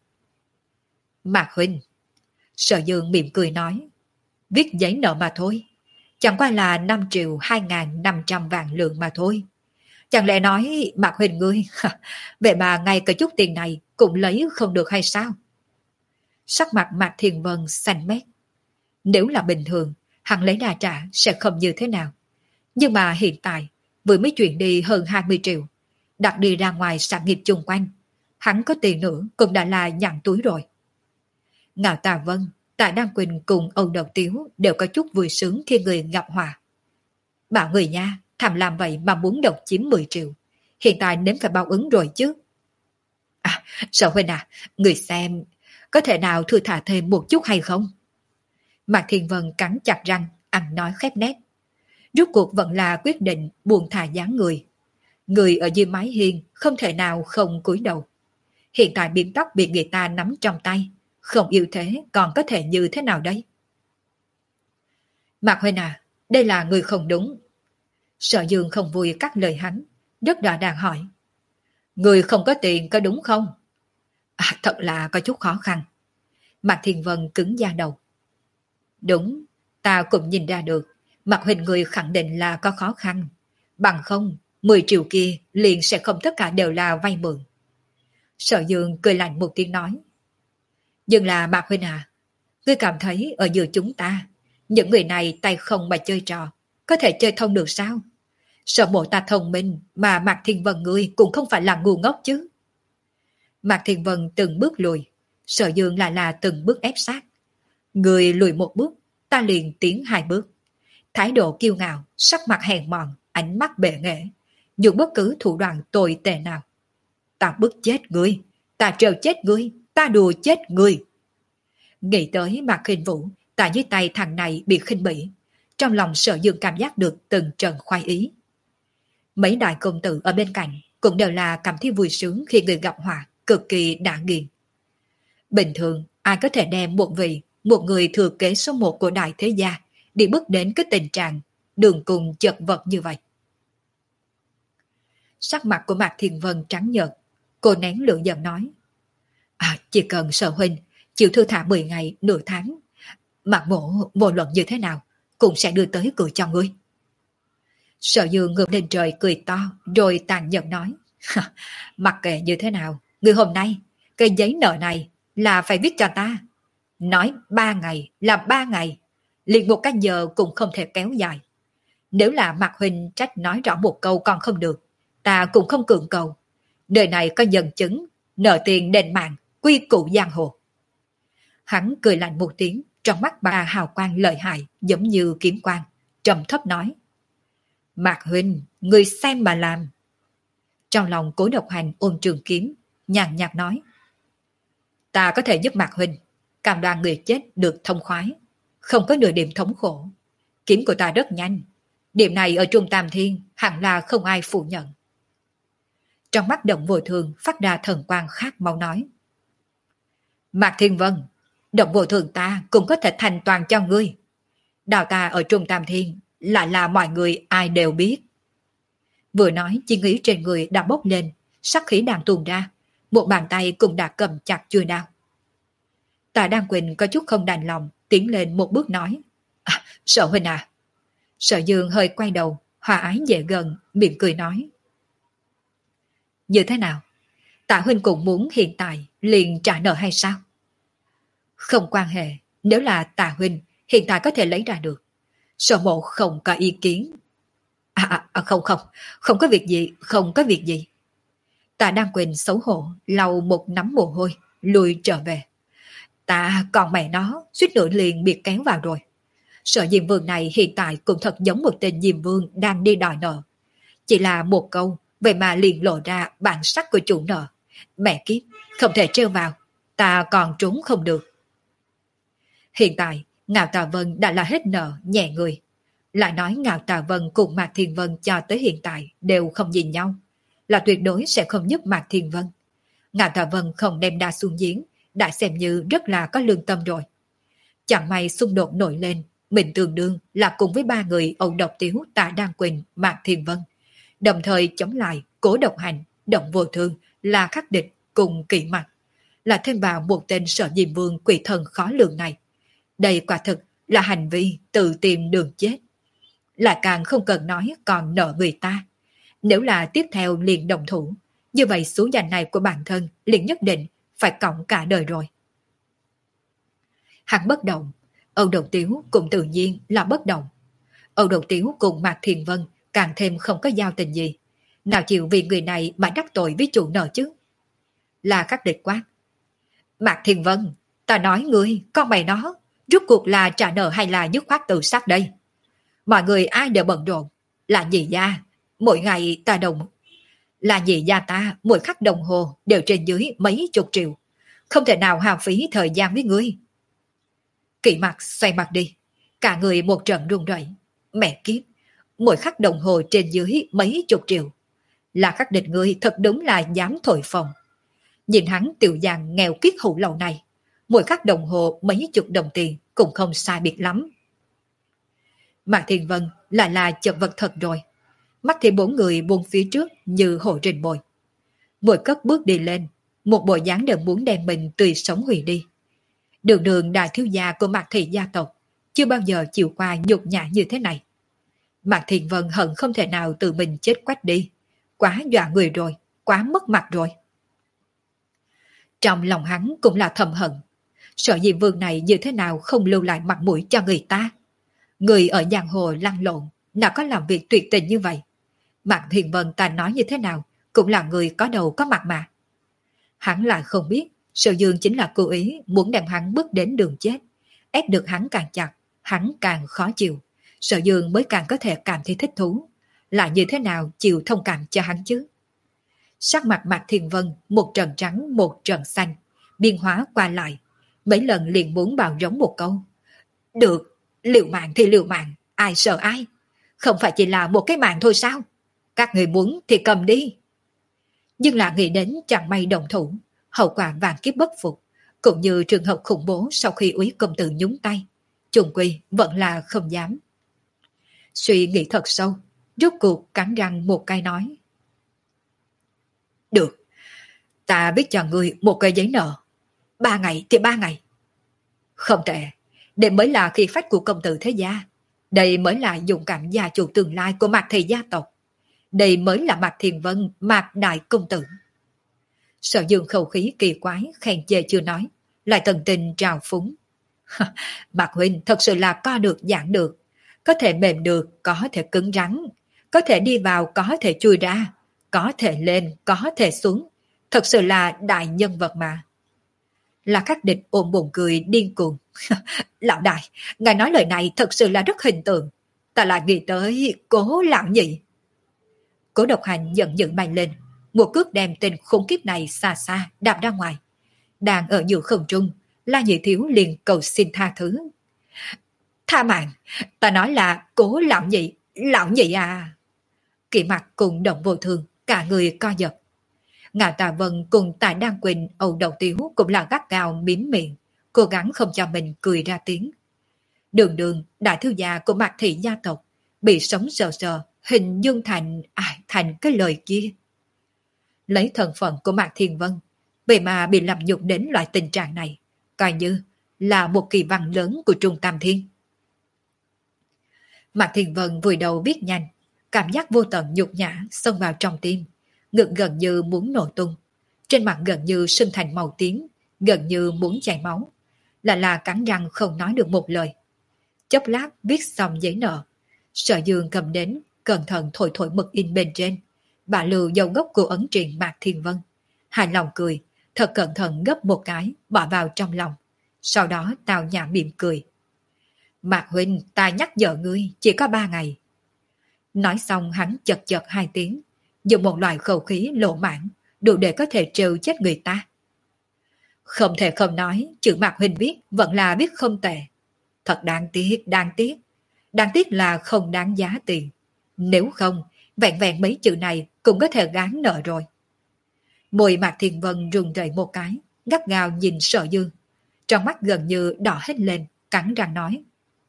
Mạc huynh, Sở Dương mỉm cười nói, viết giấy nợ mà thôi, chẳng qua là năm triệu hai ngàn năm trăm vạn lượng mà thôi. Chẳng lẽ nói Mạc huynh ngươi, vậy mà ngay cả chút tiền này cũng lấy không được hay sao? Sắc mặt Mạc Thiền Vân xanh mét. Nếu là bình thường, hắn lấy đà trả sẽ không như thế nào. Nhưng mà hiện tại, vừa mới chuyển đi hơn hai mươi triệu, đặt đi ra ngoài sản nghiệp chung quanh, hắn có tiền nữa cũng đã là nhặn túi rồi. Ngạo Tà Vân, Tạ Đăng Quỳnh cùng Âu Độc Tiếu đều có chút vui sướng khi người gặp hòa. Bảo người nha, thầm làm vậy mà muốn độc chiếm mười triệu, hiện tại nếm phải báo ứng rồi chứ. À, Sở huynh à, người xem, có thể nào thư thả thêm một chút hay không? Mạc Thiên Vân cắn chặt răng, ăn nói khép nét. Rốt cuộc vẫn là quyết định buông thả dáng người. Người ở dưới mái hiên không thể nào không cúi đầu. Hiện tại biếm tóc bị người ta nắm trong tay, không yêu thế còn có thể như thế nào đây? Mạc huynh à, đây là người không đúng. Sở Dương không vui cắt lời hắn, rất rõ ràng hỏi. Người không có tiền có đúng không? À, thật là có chút khó khăn. Mạc Thiên Vân cứng da đầu. Đúng, ta cũng nhìn ra được, Mạc huynh người khẳng định là có khó khăn. Bằng không, mười triệu kia liền sẽ không tất cả đều là vay mượn. Sở Dương cười lạnh một tiếng nói. Nhưng là Mạc huynh à, ngươi cảm thấy ở giữa chúng ta, những người này tay không mà chơi trò, có thể chơi thông được sao? Sợ bộ ta thông minh mà Mạc Thiên Vân ngươi cũng không phải là ngu ngốc chứ. Mạc Thiên Vân từng bước lùi, Sở Dương lại là từng bước ép sát. Người lùi một bước, ta liền tiến hai bước. Thái độ kiêu ngạo, sắc mặt hèn mọn, ánh mắt bệ nghệ, dùng bất cứ thủ đoạn tồi tệ nào. Ta bức chết ngươi, ta trêu chết ngươi, ta đùa chết ngươi. Nghĩ tới Mạc Khinh Vũ, tại dưới tay thằng này bị khinh bỉ, trong lòng Sở Dương cảm giác được từng trận khoái ý. Mấy đại công tử ở bên cạnh cũng đều là cảm thấy vui sướng khi người gặp họa, cực kỳ đã nghiền. Bình thường, ai có thể đem một vị, một người thừa kế số một của đại thế gia đi bước đến cái tình trạng đường cùng chật vật như vậy. Sắc mặt của Mạc Thiên Vân trắng nhợt, cô nén lượng giận nói. À, chỉ cần Sở huynh chịu thư thả mười ngày, nửa tháng. Mạc mộ vô luận như thế nào, cũng sẽ đưa tới cửa cho ngươi. Sở Dương ngược lên trời cười to, rồi tàn nhẫn nói. Mặc kệ như thế nào, người hôm nay, cái giấy nợ này là phải viết cho ta. Nói ba ngày là ba ngày, liền một canh giờ cũng không thể kéo dài. Nếu là Mạc Huynh trách nói rõ một câu còn không được, ta cũng không cưỡng cầu. Đời này có nhân chứng, nợ tiền đền mạng, quy củ giang hồ. Hắn cười lạnh một tiếng, trong mắt bà hào quang lợi hại giống như kiếm quang, trầm thấp nói. Mạc Huynh, người xem mà làm. Trong lòng Cố Độc Hành ôm trường kiếm, nhàn nhạt nói. Ta có thể giúp Mạc Huynh, cam đoan người chết được thông khoái, không có nửa điểm thống khổ. Kiếm của ta rất nhanh, điểm này ở Trung Tam Thiên hẳn là không ai phủ nhận. Trong mắt Động Vô Thường phát ra thần quang khát máu nói. Mạc Thiên Vân, Động Vô Thường ta cũng có thể thành toàn cho ngươi. Đào ta ở Trung Tam Thiên lại là mọi người ai đều biết. Vừa nói chi nghĩ trên người đã bốc lên, sắc khí đang tuôn ra, một bàn tay cũng đã cầm chặt chuôi đao. Tạ Đan Quỳnh có chút không đành lòng, tiến lên một bước nói. À, Sở Huynh à. Sở Dương hơi quay đầu, hòa ái dễ gần, miệng cười nói. Như thế nào? Tạ Huynh cũng muốn hiện tại liền trả nợ hay sao? Không quan hệ, nếu là Tạ Huynh hiện tại có thể lấy ra được. Sở Mộ không có ý kiến. À, à, à không không, không có việc gì, không có việc gì. Tạ Đan Quỳnh xấu hổ, lau một nắm mồ hôi, lùi trở về. Ta còn mẹ nó, suýt nữa liền bị kéo vào rồi. Sở Diêm Vương này hiện tại cũng thật giống một tên Diêm Vương đang đi đòi nợ. Chỉ là một câu, vậy mà liền lộ ra bản sắc của chủ nợ. Mẹ kiếp, không thể trêu vào, ta còn trốn không được. Hiện tại, Ngạo Tà Vân đã là hết nợ, nhẹ người. Lại nói Ngạo Tà Vân cùng Mạc Thiên Vân cho tới hiện tại đều không nhìn nhau, là tuyệt đối sẽ không giúp Mạc Thiên Vân. Ngạo Tà Vân không đem đa xuống giếng, đã xem như rất là có lương tâm rồi. Chẳng may xung đột nổi lên, mình tương đương là cùng với ba người Âu Độc Tiếu, Tạ Đan Quỳnh, Mạc Thiên Vân, đồng thời chống lại Cố Độc Hành, Động Vô Thương là khắc địch cùng Kỵ Mặt, là thêm vào một tên Sở Diêm Vương quỷ thần khó lường này. Đây quả thực là hành vi tự tìm đường chết. Lại càng không cần nói còn nợ người ta. Nếu là tiếp theo liền đồng thủ, như vậy số danh này của bản thân liền nhất định phải cõng cả đời rồi. Hắn bất động, Âu Đầu Tiếu cũng tự nhiên là bất động. Âu Đầu Tiếu cùng Mạc Thiên Vân càng thêm không có giao tình gì. Nào chịu vì người này mà đắc tội với chủ nợ chứ? Là khắc địch quát. Mạc Thiên Vân, ta nói ngươi, con mày nó, rốt cuộc là trả nợ hay là dứt khoát tự sát đây? Mọi người ai đều bận rộn, là nhị gia, mỗi ngày ta đồng... Là nhị gia ta, mỗi khắc đồng hồ đều trên dưới mấy chục triệu. Không thể nào hao phí thời gian với ngươi. Kỵ Mặt xoay mặt đi, cả người một trận run rẩy. Mẹ kiếp, mỗi khắc đồng hồ trên dưới mấy chục triệu. Là khắc địch ngươi thật đúng là dám thổi phồng. Nhìn hắn tiểu giang nghèo kiết hủ lậu này, mỗi khắc đồng hồ mấy chục đồng tiền cũng không sai biệt lắm. Mạc Thiên Vân lại là chật vật thật rồi. Mắt thì bốn người buông phía trước như hồ rình bồi. Mỗi cất bước đi lên, một bộ dáng đều muốn đem mình tươi sống hủy đi. Đường đường đại thiếu gia của Mạc Thị gia tộc, chưa bao giờ chịu qua nhục nhã như thế này. Mạc Thiên Vân hận không thể nào tự mình chết quách đi. Quá dọa người rồi, quá mất mặt rồi. Trong lòng hắn cũng là thầm hận. Sở Diêm Vương này như thế nào không lưu lại mặt mũi cho người ta. Người ở giang hồ lăn lộn, nào có làm việc tuyệt tình như vậy. Mạc Thiên Vân ta nói như thế nào, cũng là người có đầu có mặt mà. Hắn lại không biết, Sở Dương chính là cố ý muốn đem hắn bước đến đường chết. Ép được hắn càng chặt, hắn càng khó chịu. Sở Dương mới càng có thể cảm thấy thích thú. Là như thế nào chịu thông cảm cho hắn chứ? Sắc mặt Mạc Thiên Vân một trận trắng một trận xanh, biên hóa qua lại. Mấy lần liền muốn bào giống một câu. Được, liều mạng thì liều mạng, ai sợ ai? Không phải chỉ là một cái mạng thôi sao? Các người muốn thì cầm đi. Nhưng là nghĩ đến chẳng may đồng thủ, hậu quả vạn kiếp bất phục, cũng như trường hợp khủng bố sau khi úy công tử nhúng tay. Trùng quy vẫn là không dám. Suy nghĩ thật sâu, rốt cuộc cắn răng một cái nói. Được, ta biết cho ngươi một cây giấy nợ. Ba ngày thì ba ngày, Không tệ, đây mới là khí phách của công tử thế gia. Đây mới là dũng cảm gia chủ tương lai của Mạc thị gia tộc. Đây mới là Mạc Thiền Vân, Mạc đại công tử. Sở Dương khẩu khí kỳ quái, khen chê chưa nói, lại tận tình trào phúng. Mạc huynh thật sự là co được giãn được, có thể mềm được, có thể cứng rắn, có thể đi vào, có thể chui ra, có thể lên, có thể xuống, thật sự là đại nhân vật mà. Là Khắc Địch ôm bụng cười điên cuồng. Lão đại, ngài nói lời này thật sự là rất hình tượng, ta lại nghĩ tới Cố lão nhị. Cố Độc Hành giận dữ bay lên, một cước đem tên khủng khiếp này xa xa đạp ra ngoài. Đang ở giữa không trung, La Nhị Thiếu liền cầu xin tha thứ. Tha mạng, ta nói là Cố lão nhị, lão nhị à. Kỵ Mặc cùng Động Vô Thường, cả người co giật. Ngạo Tà Vân cùng Tài Đan Quỳnh, Âu Đầu Tiếu cũng là gắt gao miếm miệng, cố gắng không cho mình cười ra tiếng. Đường đường, đại thư gia của Mạc thị gia tộc, bị sống sờ sờ, hình dung thành, à, thành cái lời kia. Lấy thân phận của Mạc Thiên Vân, vậy mà bị làm nhục đến loại tình trạng này, coi như là một kỳ văn lớn của Trung Tam Thiên. Mạc Thiên Vân vùi đầu viết nhanh, cảm giác vô tận nhục nhã xông vào trong tim, ngực gần như muốn nổ tung, trên mặt gần như sưng thành màu tím, gần như muốn chảy máu, là là cắn răng không nói được một lời. Chốc lát viết xong giấy nợ, Sở Dương cầm đến, cẩn thận thổi thổi mực in bên trên, bà lưu dấu gốc của ấn truyện Mạc Thiên Vân, hài lòng cười, thật cẩn thận gấp một cái, bỏ vào trong lòng, sau đó tào nhã mỉm cười. Mạc huynh, ta nhắc nhở ngươi, chỉ có ba ngày. Nói xong hắn chật chật hai tiếng, dùng một loại khẩu khí lộ mãn, đủ để có thể trêu chết người ta. Không thể không nói, chữ Mạc huynh viết vẫn là viết không tệ. Thật đáng tiếc, đáng tiếc. Đáng tiếc là không đáng giá tiền. Nếu không, vẹn vẹn mấy chữ này cũng có thể gán nợ rồi. Môi Mạc Thiên Vân run rẩy một cái, gắt gao nhìn Sở Dương. Trong mắt gần như đỏ hết lên, cắn răng nói.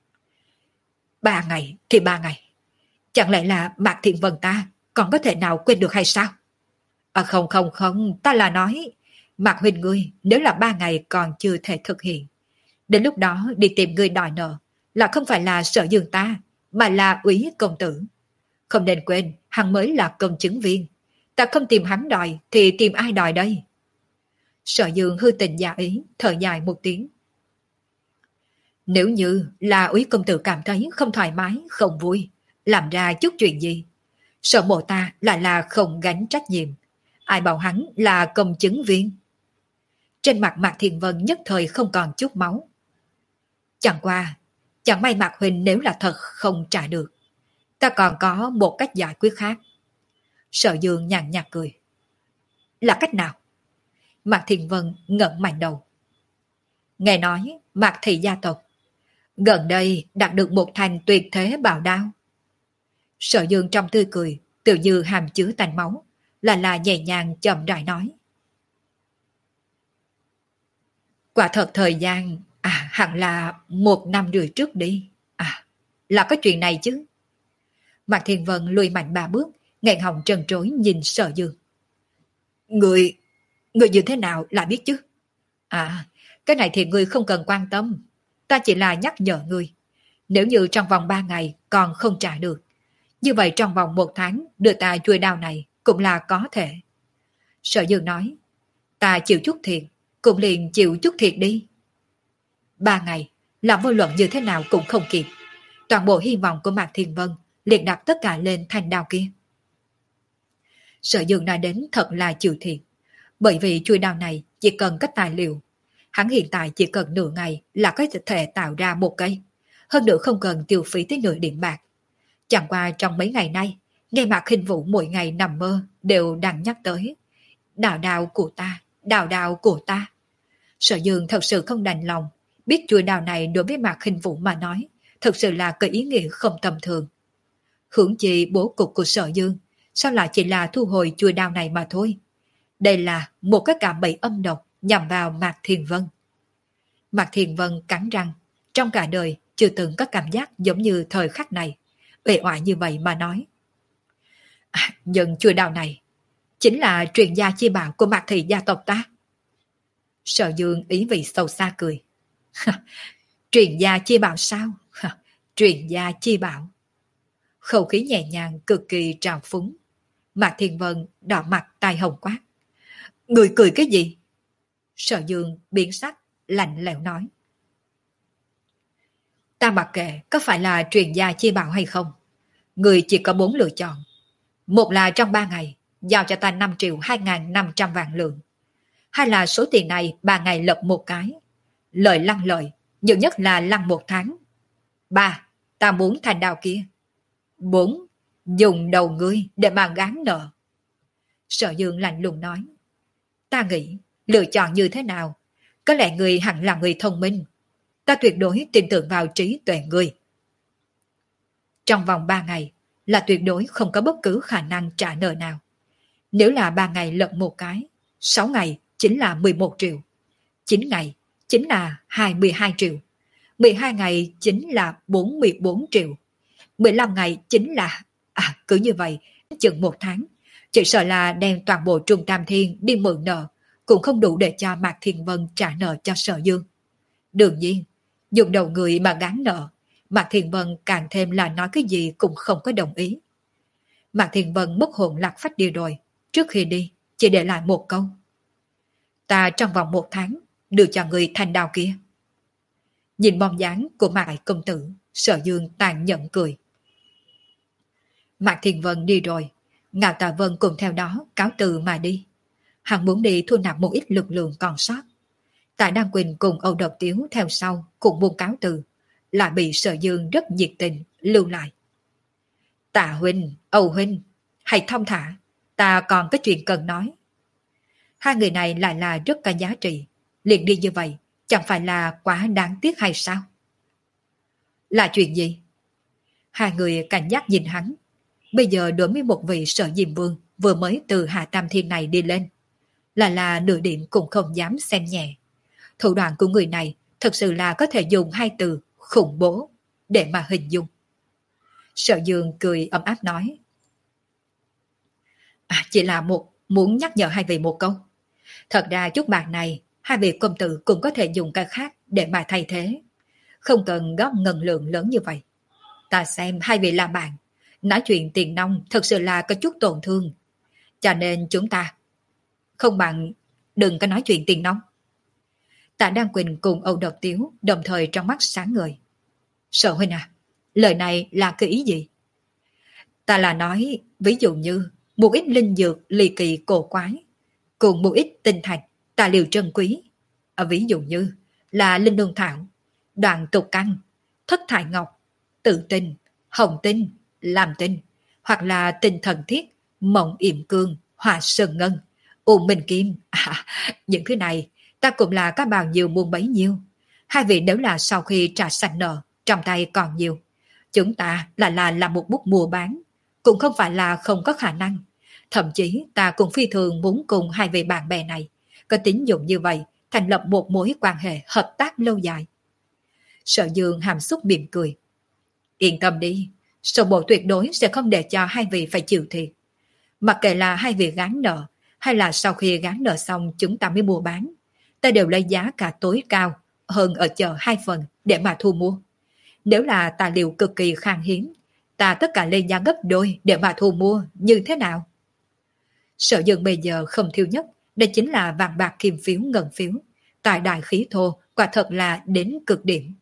Ba ngày thì ba ngày. Chẳng lẽ là Mạc Thiên Vân ta còn có thể nào quên được hay sao? À không không không, ta là nói, Mạc huynh ngươi nếu là ba ngày còn chưa thể thực hiện, đến lúc đó đi tìm người đòi nợ là không phải là Sở Dương ta, mà là Úy công tử. Không nên quên, hắn mới là công chứng viên. Ta không tìm hắn đòi thì tìm ai đòi đây? Sở Dương hư tình giả ý, thở dài một tiếng. Nếu như là Úy công tử cảm thấy không thoải mái, không vui, làm ra chút chuyện gì, Sở mộ ta lại là không gánh trách nhiệm. Ai bảo hắn là công chứng viên? Trên mặt Mạc Thiên Vân nhất thời không còn chút máu. Chẳng qua, chẳng may Mạc huynh nếu là thật không trả được, ta còn có một cách giải quyết khác. Sở Dương nhàn nhạt cười. Là cách nào? Mạc Thiên Vân ngẩng mạnh đầu. Nghe nói Mạc thị gia tộc gần đây đạt được một thành tuyệt thế bảo đao. Sở Dương trong tươi cười, tự như hàm chứa tanh máu, là là nhẹ nhàng chậm rãi nói. Quả thật thời gian, à hẳn là một năm rưỡi trước đi. À, là có chuyện này chứ. Mạc Thiên Vân lùi mạnh ba bước, nghẹn họng trần trối nhìn Sở Dương. Người, người như thế nào lại biết chứ? À, cái này thì người không cần quan tâm. Ta chỉ là nhắc nhở người. Nếu như trong vòng ba ngày còn không trả được, như vậy trong vòng một tháng đưa ta chuôi đao này cũng là có thể. Sở Dương nói, ta chịu chút thiệt, cũng liền chịu chút thiệt đi. Ba ngày, làm vô luận như thế nào cũng không kịp. Toàn bộ hy vọng của Mạc Thiên Vân liền đặt tất cả lên thanh đao kia. Sở Dương nói đến thật là chịu thiệt, bởi vì chuôi đao này chỉ cần các tài liệu. Hắn hiện tại chỉ cần nửa ngày là có thể tạo ra một cây, hơn nữa không cần tiêu phí tới nửa điểm bạc. Chẳng qua trong mấy ngày nay, nghe Mạc Khinh Vũ mỗi ngày nằm mơ đều đang nhắc tới. Đào đào của ta, đào đào của ta. Sở Dương thật sự không đành lòng, biết chuôi đào này đối với Mạc Khinh Vũ mà nói, thật sự là có ý nghĩa không tầm thường. Hưởng chi bố cục của Sở Dương, sao lại chỉ là thu hồi chuôi đào này mà thôi. Đây là một cái cạm bẫy âm độc nhằm vào Mạc Thiên Vân. Mạc Thiên Vân cắn răng, trong cả đời chưa từng có cảm giác giống như thời khắc này, uể oải như vậy mà nói. À, nhưng chuôi đào này chính là truyền gia chi bảo của Mạc thị gia tộc ta. Sở Dương ý vị sâu xa cười. Truyền gia chi bảo sao? Truyền gia chi bảo. Khẩu khí nhẹ nhàng cực kỳ trào phúng. Mạc Thiên Vân đỏ mặt tai hồng quát. Người cười cái gì? Sở Dương biến sắc, lạnh lẽo nói. Ta mặc kệ có phải là truyền gia chi bảo hay không. Người chỉ có bốn lựa chọn. Một là trong ba ngày, giao cho ta năm triệu hai ngàn năm trăm vạn lượng. Hai là số tiền này ba ngày lật một cái. Lợi lăng lợi, nhiều nhất là lăng một tháng. Ba, ta muốn thành đao kia. Bốn, dùng đầu ngươi để mà gán nợ. Sở Dương lạnh lùng nói. Ta nghĩ, lựa chọn như thế nào? Có lẽ người hẳn là người thông minh. Ta tuyệt đối tin tưởng vào trí tuệ người. Trong vòng ba ngày là tuyệt đối không có bất cứ khả năng trả nợ nào. Nếu là ba ngày lận một cái, sáu ngày chính là mười một triệu. chín ngày chính là hai mươi hai triệu. mười hai ngày chính là bốn mươi bốn triệu. mười lăm ngày chính là... À, cứ như vậy, chừng một tháng. Chỉ sợ là đem toàn bộ Trung Tam Thiên đi mượn nợ, cũng không đủ để cho Mạc Thiên Vân trả nợ cho Sở Dương. Đương nhiên, dùng đầu người mà gán nợ, Mạc Thiên Vân càng thêm là nói cái gì cũng không có đồng ý. Mạc Thiên Vân mất hồn lạc phách đi rồi, trước khi đi, chỉ để lại một câu. Ta trong vòng một tháng, đưa cho người thành đao kia. Nhìn bóng dáng của Mạc công tử, Sở Dương tàn nhẫn cười. Mạc Thiên Vân đi rồi, Ngạo Tà Vân cùng theo đó cáo từ mà đi. Hắn muốn đi thu nạp một ít lực lượng còn sót. Tạ Đăng Quỳnh cùng Âu Độc Tiếu theo sau cũng buông cáo từ, lại bị Sở Dương rất nhiệt tình lưu lại. Tạ huynh, Âu huynh, hãy thông thả, ta còn có chuyện cần nói. Hai người này lại là rất có giá trị, liền đi như vậy, chẳng phải là quá đáng tiếc hay sao? Là chuyện gì? Hai người cảnh giác nhìn hắn. Bây giờ đối với một vị Sở Diêm Vương vừa mới từ Hạ Tam Thiên này đi lên, là là nửa điểm cũng không dám xem nhẹ. Thủ đoạn của người này thật sự là có thể dùng hai từ khủng bố để mà hình dung. Sở Dương cười ấm áp nói. À, chỉ là một muốn nhắc nhở hai vị một câu. Thật ra chút bạc này, hai vị công tử cũng có thể dùng cái khác để mà thay thế. Không cần góp ngân lượng lớn như vậy. Ta xem hai vị là bạn, nói chuyện tiền nong thật sự là có chút tổn thương. Cho nên chúng ta không bằng đừng có nói chuyện tiền nong. Tạ Đăng Quỳnh cùng Âu Độc Tiếu đồng thời trong mắt sáng ngời. Sở huynh à, lời này là cái ý gì? Ta là nói, ví dụ như một ít linh dược ly kỳ cổ quái, cùng một ít tinh thạch, tài liệu trân quý. À, ví dụ như là linh lương thảo, đoạn tục căn, thất thải ngọc, tự tinh, hồng tinh, làm tinh, hoặc là tinh thần thiết, mộng yểm cương, hỏa sơn ngân, u minh kim. À, những thứ này ta cũng là có bao nhiêu buôn bấy nhiêu. Hai vị nếu là sau khi trả sạch nợ, trong tay còn nhiều, chúng ta là là làm một bút mua bán, cũng không phải là không có khả năng. Thậm chí ta cũng phi thường muốn cùng hai vị bạn bè này có tín dụng như vậy, thành lập một mối quan hệ hợp tác lâu dài. Sở Dương hàm xúc mỉm cười. Yên tâm đi, sổ bộ tuyệt đối sẽ không để cho hai vị phải chịu thiệt. Mặc kệ là hai vị gán nợ, hay là sau khi gán nợ xong chúng ta mới mua bán, ta đều lấy giá cả tối cao hơn ở chợ hai phần để mà thu mua. Nếu là tài liệu cực kỳ khan hiếm, ta tất cả lên giá gấp đôi để mà thu mua, như thế nào? Sở Dương bây giờ không thiếu nhất, đây chính là vàng bạc kim phiếu ngân phiếu, tài đại khí thô, quả thật là đến cực điểm.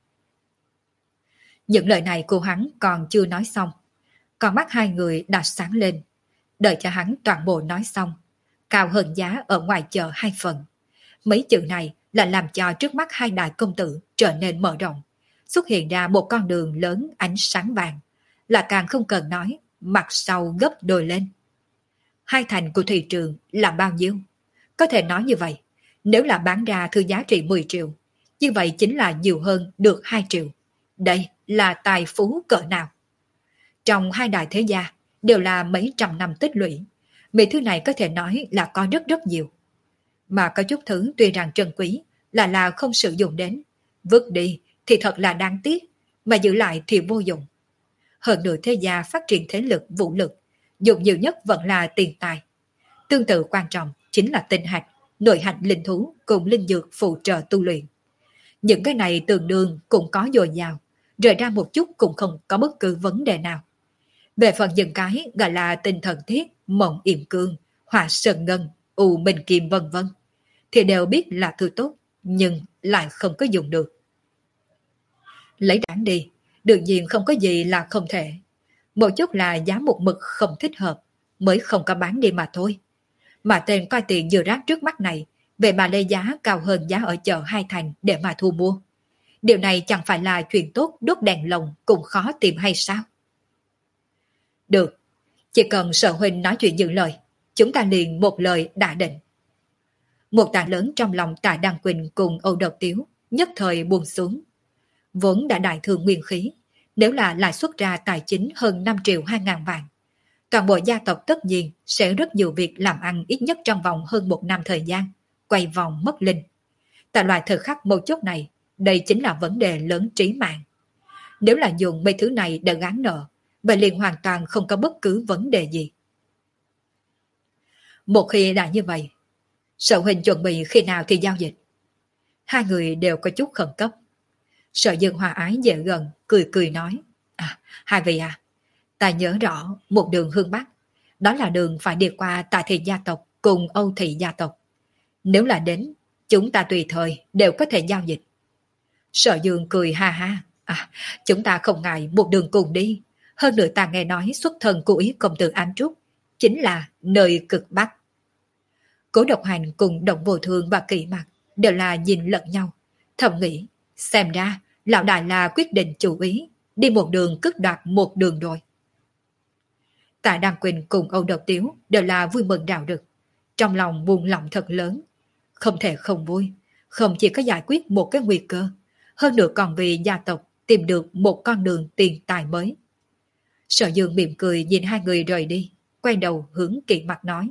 Những lời này của hắn còn chưa nói xong, con mắt hai người đã sáng lên, đợi cho hắn toàn bộ nói xong, cao hơn giá ở ngoài chợ hai phần. Mấy chữ này là làm cho trước mắt hai đại công tử trở nên mở rộng, xuất hiện ra một con đường lớn ánh sáng vàng, là càng không cần nói, mặt sau gấp đôi lên. Hai thành của thị trường là bao nhiêu? Có thể nói như vậy, nếu là bán ra thứ giá trị mười triệu, như vậy chính là nhiều hơn được hai triệu. Đây là tài phú cỡ nào? Trong hai đại thế gia đều là mấy trăm năm tích lũy, mấy thứ này có thể nói là có rất rất nhiều. Mà có chút thứ tuy rằng trân quý là là không sử dụng đến, vứt đi thì thật là đáng tiếc, mà giữ lại thì vô dụng. Hơn nữa thế gia phát triển thế lực vũ lực, dùng nhiều nhất vẫn là tiền tài. Tương tự quan trọng chính là tinh hạch, nội hạch linh thú cùng linh dược phụ trợ tu luyện. Những cái này tương đương cũng có dồi dào, rời ra một chút cũng không có bất cứ vấn đề nào. Về phần những cái gọi là tinh thần thiết, mộng yểm cương, hỏa sơn ngân, u minh kim vân vân, thì đều biết là thứ tốt, nhưng lại không có dùng được. Lấy đáng đi, đương nhiên không có gì là không thể. Một chút là giá một mực không thích hợp, mới không có bán đi mà thôi. Mà tên coi tiền dừa rác trước mắt này, vậy mà lấy giá cao hơn giá ở chợ Hai Thành để mà thu mua. Điều này chẳng phải là chuyện tốt đốt đèn lồng cũng khó tìm hay sao? Được, chỉ cần Sở huynh nói chuyện giữ lời, chúng ta liền một lời đã định. Một tạ lớn trong lòng Tạ Đăng Quỳnh cùng Âu Độc Tiếu nhất thời buông xuống. Vốn đã đại thương nguyên khí, nếu là lại xuất ra tài chính hơn năm triệu hai ngàn vạn, toàn bộ gia tộc tất nhiên sẽ rất nhiều việc làm ăn ít nhất trong vòng hơn một năm thời gian, quay vòng mất linh. Tại loại thời khắc mấu chốt này, đây chính là vấn đề lớn trí mạng. Nếu là dùng mấy thứ này để gán nợ, vậy liền hoàn toàn không có bất cứ vấn đề gì. Một khi đã như vậy, Sở huynh chuẩn bị khi nào thì giao dịch? Hai người đều có chút khẩn cấp. Sở Dương hòa ái dễ gần, cười cười nói. À, hai vị à, ta nhớ rõ một đường hướng Bắc, đó là đường phải đi qua Tạ Thị gia tộc cùng Âu Thị gia tộc. Nếu là đến, chúng ta tùy thời đều có thể giao dịch. Sở Dương cười ha ha. À, chúng ta không ngại một đường cùng đi. Hơn nữa ta nghe nói xuất thân của ý công tử An Trúc chính là nơi cực Bắc. Cố Độc Hành cùng Động Vô Thương và Kỵ Mặc đều là nhìn lẫn nhau, thầm nghĩ, xem ra lão đại là quyết định chủ ý, đi một đường cướp đoạt một đường rồi. Tạ Đăng Quỳnh cùng Âu Độc Tiếu đều là vui mừng rạo rực, trong lòng buồn lòng thật lớn, không thể không vui, không chỉ có giải quyết một cái nguy cơ, hơn nữa còn vì gia tộc tìm được một con đường tiền tài mới. Sở Dương mỉm cười nhìn hai người rời đi, quay đầu hướng Kỵ Mặc nói.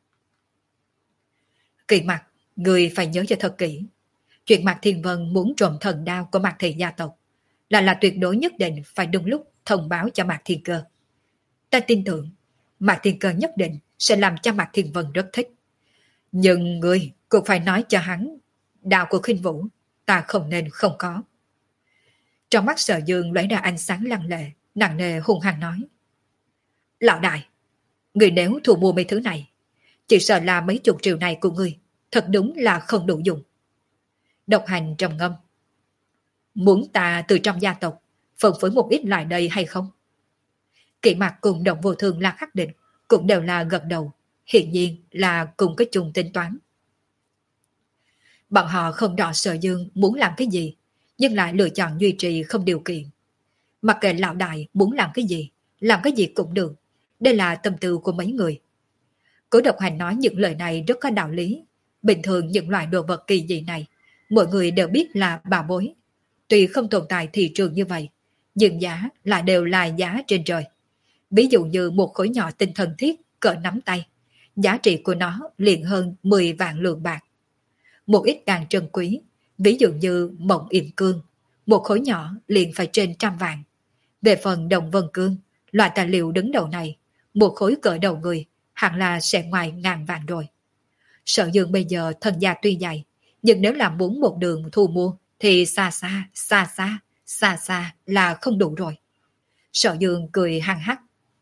Kỵ Mặc, người phải nhớ cho thật kỹ. Chuyện Mạc Thiên Vân muốn trộm thần đao của Mạc Thị gia tộc là là tuyệt đối nhất định phải đúng lúc thông báo cho Mạc Thiên Cơ. Ta tin tưởng Mạc Thiên Cơ nhất định sẽ làm cho Mạc Thiên Vân rất thích. Nhưng người cũng phải nói cho hắn, đạo của Khinh Vũ ta không nên không có. Trong mắt Sở Dương lóe ra ánh sáng lăng lệ, nặng nề hung hăng nói. Lão đại, người nếu thu mua mấy thứ này, chỉ sợ là mấy chục triệu này của người thật đúng là không đủ dùng. Độc Hành trầm ngâm. Muốn ta từ trong gia tộc phân phối một ít lại đây hay không? Kỵ Mặc cùng Động Vô Thương là khắc định, cũng đều là gật đầu, hiển nhiên là cùng cái chung tính toán. Bọn họ không rõ Sở Dương muốn làm cái gì, nhưng lại lựa chọn duy trì không điều kiện. Mặc kệ lão đại muốn làm cái gì, làm cái gì cũng được, đây là tâm tư của mấy người. Cố Độc Hành nói những lời này rất có đạo lý. Bình thường những loại đồ vật kỳ dị này, mọi người đều biết là bảo bối. Tuy không tồn tại thị trường như vậy, nhưng giá lại đều là giá trên trời. Ví dụ như một khối nhỏ tinh thần thiết cỡ nắm tay, giá trị của nó liền hơn mười vạn lượng bạc. Một ít càng trân quý, ví dụ như mộng yểm cương, một khối nhỏ liền phải trên trăm vạn. Về phần đồng vân cương, loại tài liệu đứng đầu này, một khối cỡ đầu người, hẳn là sẽ ngoài ngàn vạn rồi. Sở Dương bây giờ thân gia tuy dày, nhưng nếu là muốn một đường thu mua, thì xa xa, xa xa, xa xa là không đủ rồi. Sở Dương cười hăng hắc.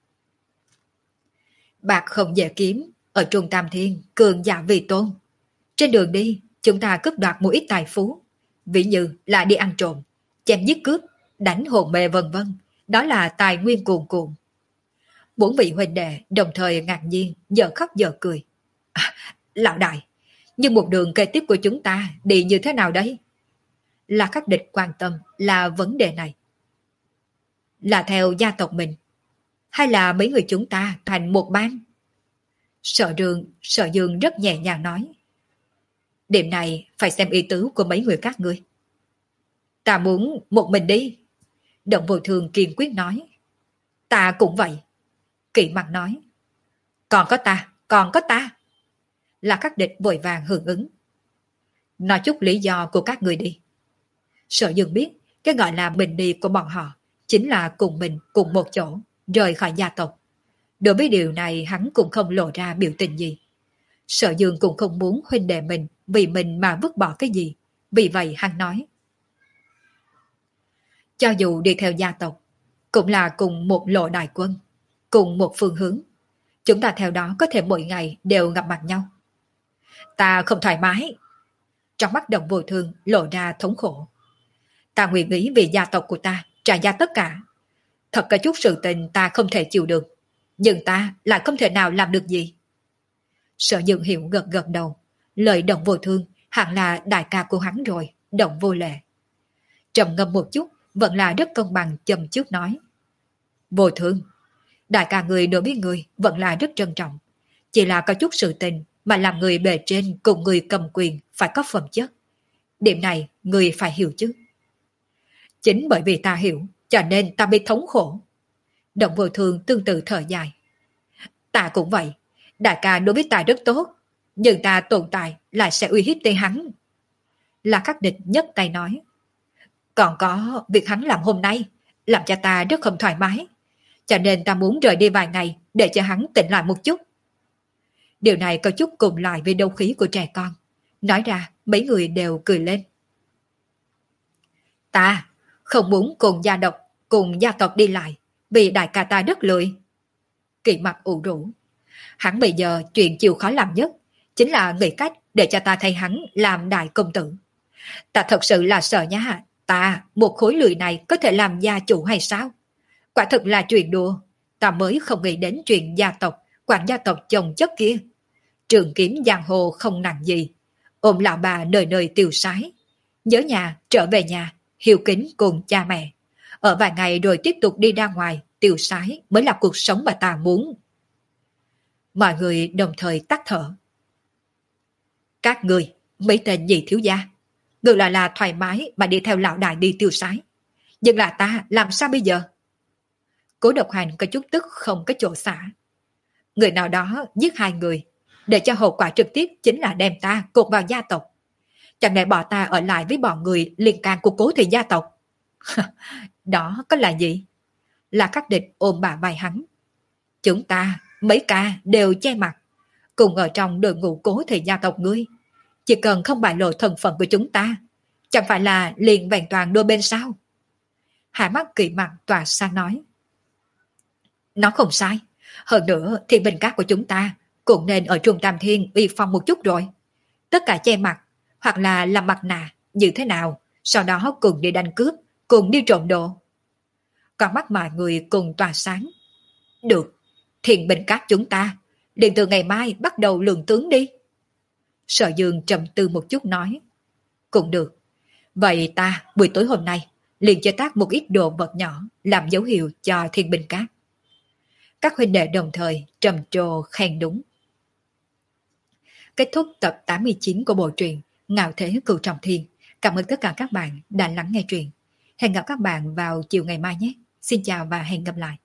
Bạc không dễ kiếm, ở Trung Tam Thiên, cường giả vì tôn. Trên đường đi, chúng ta cướp đoạt một ít tài phú, ví như là đi ăn trộm, chém giết cướp, đánh hồn mê vân vân, đó là tài nguyên cuồn cuộn. Bốn vị huynh đệ đồng thời ngạc nhiên, giờ khóc giờ cười. À, lão đại, nhưng một đường kế tiếp của chúng ta đi như thế nào đấy? Là Khắc Địch quan tâm là vấn đề này. Là theo gia tộc mình, hay là mấy người chúng ta thành một bang? Sở Dương, Sở Dương rất nhẹ nhàng nói. Điểm này phải xem ý tứ của mấy người các ngươi. Ta muốn một mình đi. Động Vô Thường kiên quyết nói. Ta cũng vậy. Kỵ Mặc nói. Còn có ta, còn có ta. Là Khắc Địch vội vàng hưởng ứng. Nói chút lý do của các người đi. Sở Dương biết cái gọi là mình đi của bọn họ chính là cùng mình cùng một chỗ rời khỏi gia tộc. Đối với điều này hắn cũng không lộ ra biểu tình gì. Sở Dương cũng không muốn huynh đệ mình vì mình mà vứt bỏ cái gì. Vì vậy hắn nói. Cho dù đi theo gia tộc, cũng là cùng một lộ đại quân, cùng một phương hướng. Chúng ta theo đó có thể mỗi ngày đều gặp mặt nhau. Ta không thoải mái. Trong mắt Đồng Vô Thương lộ ra thống khổ. Ta nguyện ý vì gia tộc của ta trả giá tất cả. Thật có chút sự tình ta không thể chịu được, nhưng ta lại không thể nào làm được gì. Sở Dương Hiểu gật gật đầu. Lời Đồng Vô Thương hẳn là đại ca của hắn rồi, Đồng Vô Lệ. Trầm ngâm một chút, vẫn là rất công bằng châm trước nói. Vô Thương, đại ca người đối với người vẫn là rất trân trọng. Chỉ là có chút sự tình mà làm người bề trên cùng người cầm quyền phải có phẩm chất. Điểm này người phải hiểu chứ. Chính bởi vì ta hiểu, cho nên ta bị thống khổ. Đồng Vô Thương tương tự thở dài. Ta cũng vậy, đại ca đối với ta rất tốt, nhưng ta tồn tại lại sẽ uy hiếp tới hắn. La Khắc Địch nhấc tay nói. Còn có việc hắn làm hôm nay, làm cho ta rất không thoải mái. Cho nên ta muốn rời đi vài ngày để cho hắn tỉnh lại một chút. Điều này có chút cùng lại với đấu khí của trẻ con. Nói ra mấy người đều cười lên. Ta không muốn cùng gia độc, cùng gia tộc đi lại, vì đại ca ta rất lười. Kỳ Mặc ủ rũ. Hắn bây giờ chuyện chịu khó làm nhất chính là nghĩ cách để cho ta thay hắn làm đại công tử. Ta thật sự là sợ nha, ta một khối lười này có thể làm gia chủ hay sao? Quả thực là chuyện đùa, ta mới không nghĩ đến chuyện gia tộc, quản gia tộc chồng chất kia. Trường kiếm giang hồ không nặng gì, ôm lão bà nơi nơi tiêu sái. Nhớ nhà, trở về nhà, hiếu kính cùng cha mẹ. Ở vài ngày rồi tiếp tục đi ra ngoài, tiêu sái mới là cuộc sống mà ta muốn. Mọi người đồng thời tắt thở. Các người, mấy tên nhị thiếu gia, ngược lại là thoải mái mà đi theo lão đại đi tiêu sái. Nhưng là ta làm sao bây giờ? Cố Độc Hành có chút tức không có chỗ xả. Người nào đó giết hai người, để cho hậu quả trực tiếp chính là đem ta cột vào gia tộc. Chẳng lẽ bỏ ta ở lại với bọn người liên can của Cố thị gia tộc? Đó có là gì? Là Khắc Địch ôm bà vai hắn. Chúng ta, mấy ca đều che mặt, cùng ở trong đội ngũ Cố thị gia tộc ngươi. Chỉ cần không bại lộ thân phận của chúng ta, chẳng phải là liền vẹn toàn đôi bên sao? Hạ mắt Kỳ Mặc tỏa sang nói. Nó không sai. Hơn nữa thì bình cát của chúng ta cũng nên ở Trung Tam Thiên uy phong một chút rồi. Tất cả che mặt, hoặc là làm mặt nạ, như thế nào, sau đó cùng đi đánh cướp, cùng đi trộm đồ. Con mắt mọi người cùng tỏa sáng. Được, Thiên bình cát chúng ta, liền từ ngày mai bắt đầu lượng tướng đi. Sở Dương trầm tư một chút nói. Cũng được. Vậy ta buổi tối hôm nay liền chế tác một ít đồ vật nhỏ làm dấu hiệu cho Thiên binh cát. Các huynh đệ đồng thời trầm trồ khen đúng. Kết thúc tập tám mươi chín của bộ truyện Ngạo Thế Cửu Trọng Thiên. Cảm ơn tất cả các bạn đã lắng nghe truyện. Hẹn gặp các bạn vào chiều ngày mai nhé. Xin chào và hẹn gặp lại.